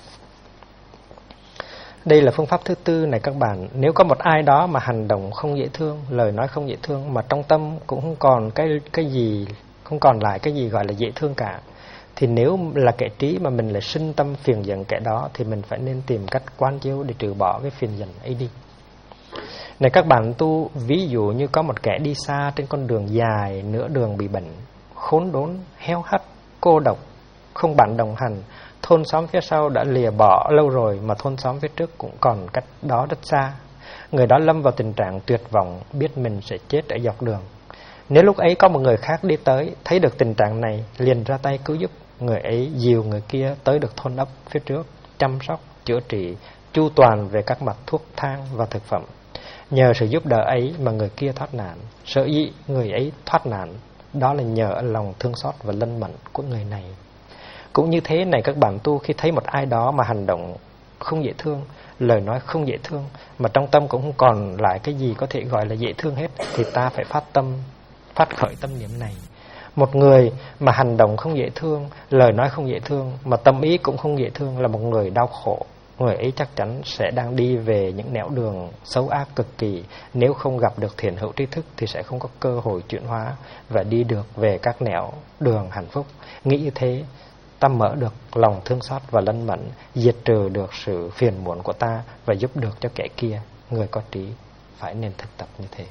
Đây là phương pháp thứ tư này các bạn. Nếu có một ai đó mà hành động không dễ thương, lời nói không dễ thương, mà trong tâm cũng không còn cái gì, không còn lại cái gì gọi là dễ thương cả, thì nếu là kẻ trí mà mình lại sinh tâm phiền giận kẻ đó, thì mình phải nên tìm cách quán chiếu để trừ bỏ cái phiền giận ấy đi. Này các bạn tu, ví dụ như có một kẻ đi xa trên con đường dài, nửa đường bị bệnh, khốn đốn, heo hắt, cô độc, không bạn đồng hành. Thôn xóm phía sau đã lìa bỏ lâu rồi, mà thôn xóm phía trước cũng còn cách đó rất xa. Người đó lâm vào tình trạng tuyệt vọng, biết mình sẽ chết ở dọc đường. Nếu lúc ấy có một người khác đi tới, thấy được tình trạng này, liền ra tay cứu giúp, người ấy dìu người kia tới được thôn ấp phía trước, chăm sóc, chữa trị chu toàn về các mặt thuốc thang và thực phẩm. Nhờ sự giúp đỡ ấy mà người kia thoát nạn. Sở dĩ người ấy thoát nạn đó là nhờ lòng thương xót và lân mẫn của người này. Cũng như thế này các bạn tu, khi thấy một ai đó mà hành động không dễ thương, lời nói không dễ thương, mà trong tâm cũng không còn lại cái gì có thể gọi là dễ thương hết, thì ta phải phát khởi tâm niệm này. Một người mà hành động không dễ thương, lời nói không dễ thương, mà tâm ý cũng không dễ thương là một người đau khổ. Người ấy chắc chắn sẽ đang đi về những nẻo đường xấu ác cực kỳ. Nếu không gặp được thiện hữu tri thức thì sẽ không có cơ hội chuyển hóa và đi được về các nẻo đường hạnh phúc. Nghĩ như thế, ta mở được lòng thương xót và lân mẫn, diệt trừ được sự phiền muộn của ta và giúp được cho kẻ kia. Người có trí phải nên thực tập như thế.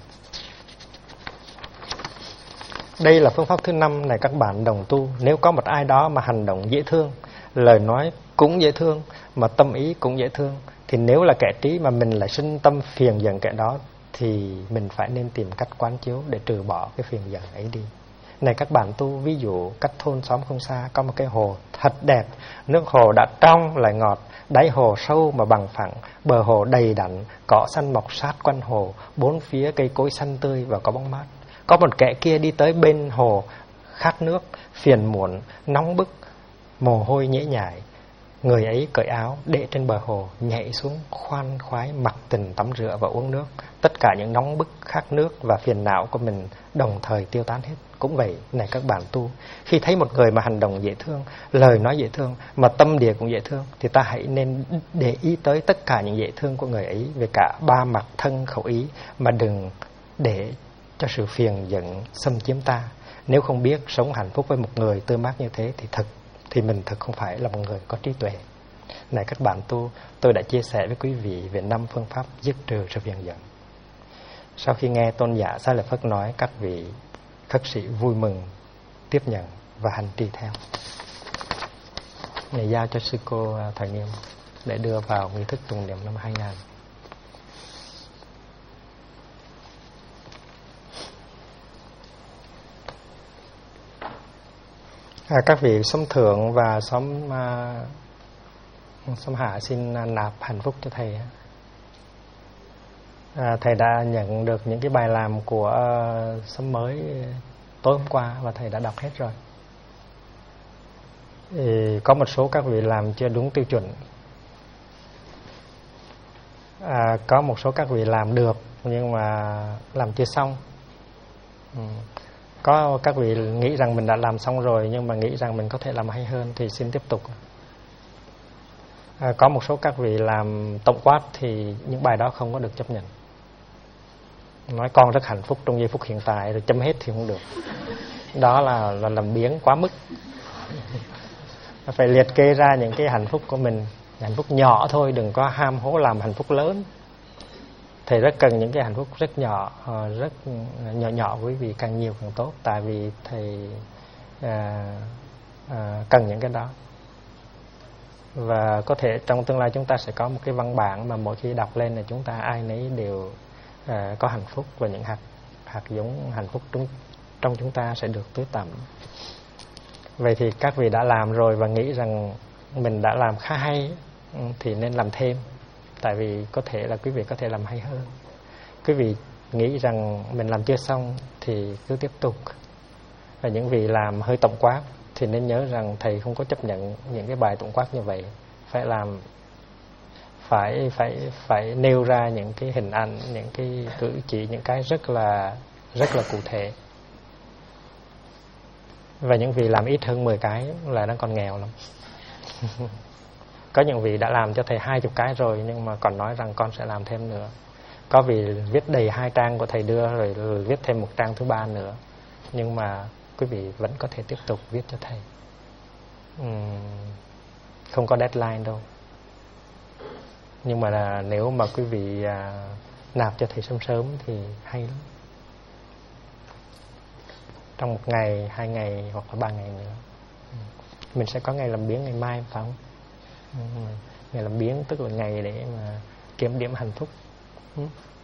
Đây là phương pháp thứ 5 này các bạn đồng tu. Nếu có một ai đó mà hành động dễ thương, lời nói cũng dễ thương, mà tâm ý cũng dễ thương, thì nếu là kẻ trí mà mình lại sinh tâm phiền giận kẻ đó, thì mình phải nên tìm cách quán chiếu để trừ bỏ cái phiền giận ấy đi. Này các bạn tu, ví dụ cách thôn xóm không xa có một cái hồ thật đẹp, nước hồ đã trong lại ngọt, đáy hồ sâu mà bằng phẳng, bờ hồ đầy đặn, cỏ xanh mọc sát quanh hồ, bốn phía cây cối xanh tươi và có bóng mát. Có một kẻ kia đi tới bên hồ, khát nước, phiền muộn, nóng bức, mồ hôi nhễ nhại. Người ấy cởi áo để trên bờ hồ, nhảy xuống khoan khoái mặc tình tắm rửa và uống nước. Tất cả những nóng bức, khát nước và phiền não của mình đồng thời tiêu tán hết. Cũng vậy, này các bạn tu, khi thấy một người mà hành động dễ thương, lời nói dễ thương, mà tâm địa cũng dễ thương, thì ta hãy nên để ý tới tất cả những dễ thương của người ấy về cả ba mặt thân khẩu ý, mà đừng để cho sự phiền giận xâm chiếm ta. Nếu không biết sống hạnh phúc với một người tươi mát như thế thì mình thực không phải là một người có trí tuệ. Này các bạn tu, tôi đã chia sẻ với quý vị về 5 phương pháp dứt trừ sự phiền giận. Sau khi nghe tôn giả Xá Lợi Phất nói, các vị khất sĩ vui mừng tiếp nhận và hành trì theo. Này giao cho sư cô Thời Nghiêm để đưa vào nghi thức tụng niệm năm 2000. Các vị xóm thượng và xóm hạ xin nạp hạnh phúc cho thầy. Thầy đã nhận được những cái bài làm của xóm mới tối hôm qua và thầy đã đọc hết rồi. Thì có một số các vị làm chưa đúng tiêu chuẩn, có một số các vị làm được nhưng mà làm chưa xong. Có các vị nghĩ rằng mình đã làm xong rồi nhưng mà nghĩ rằng mình có thể làm hay hơn thì xin tiếp tục. Có một số các vị làm tổng quát thì những bài đó không có được chấp nhận. Nói con rất hạnh phúc trong giây phút hiện tại rồi chấm hết thì không được. Đó là làm biếng quá mức. Phải liệt kê ra những cái hạnh phúc của mình, hạnh phúc nhỏ thôi, đừng có ham hố làm hạnh phúc lớn. Thầy rất cần những cái hạnh phúc rất nhỏ, rất nhỏ quý vị càng nhiều càng tốt, tại vì thầy cần những cái đó. Và có thể trong tương lai chúng ta sẽ có một cái văn bản mà mỗi khi đọc lên là chúng ta ai nấy đều có hạnh phúc, và những hạt giống hạnh phúc trong chúng ta sẽ được tưới tẩm. Vậy thì các vị đã làm rồi và nghĩ rằng mình đã làm khá hay thì nên làm thêm, tại vì có thể là quý vị có thể làm hay hơn. Quý vị nghĩ rằng mình làm chưa xong thì cứ tiếp tục. Và những vị làm hơi tổng quát thì nên nhớ rằng thầy không có chấp nhận những cái bài tổng quát như vậy. Phải làm, phải nêu ra những cái hình ảnh, những cái cử chỉ, những cái rất là cụ thể. Và những vị làm ít hơn 10 cái là đang còn nghèo lắm. Có những vị đã làm cho thầy 20 cái rồi nhưng mà còn nói rằng con sẽ làm thêm nữa. Có vị viết đầy 2 trang của thầy đưa rồi viết thêm 1 trang thứ 3 nữa. Nhưng mà quý vị vẫn có thể tiếp tục viết cho thầy. Không có deadline đâu. Nhưng mà nếu mà quý vị nạp cho thầy sớm thì hay lắm. Trong 1 ngày, 2 ngày hoặc là 3 ngày nữa. Mình sẽ có ngày làm biếng ngày mai phải không? Ngày làm biếng tức là ngày để mà kiểm điểm hạnh phúc.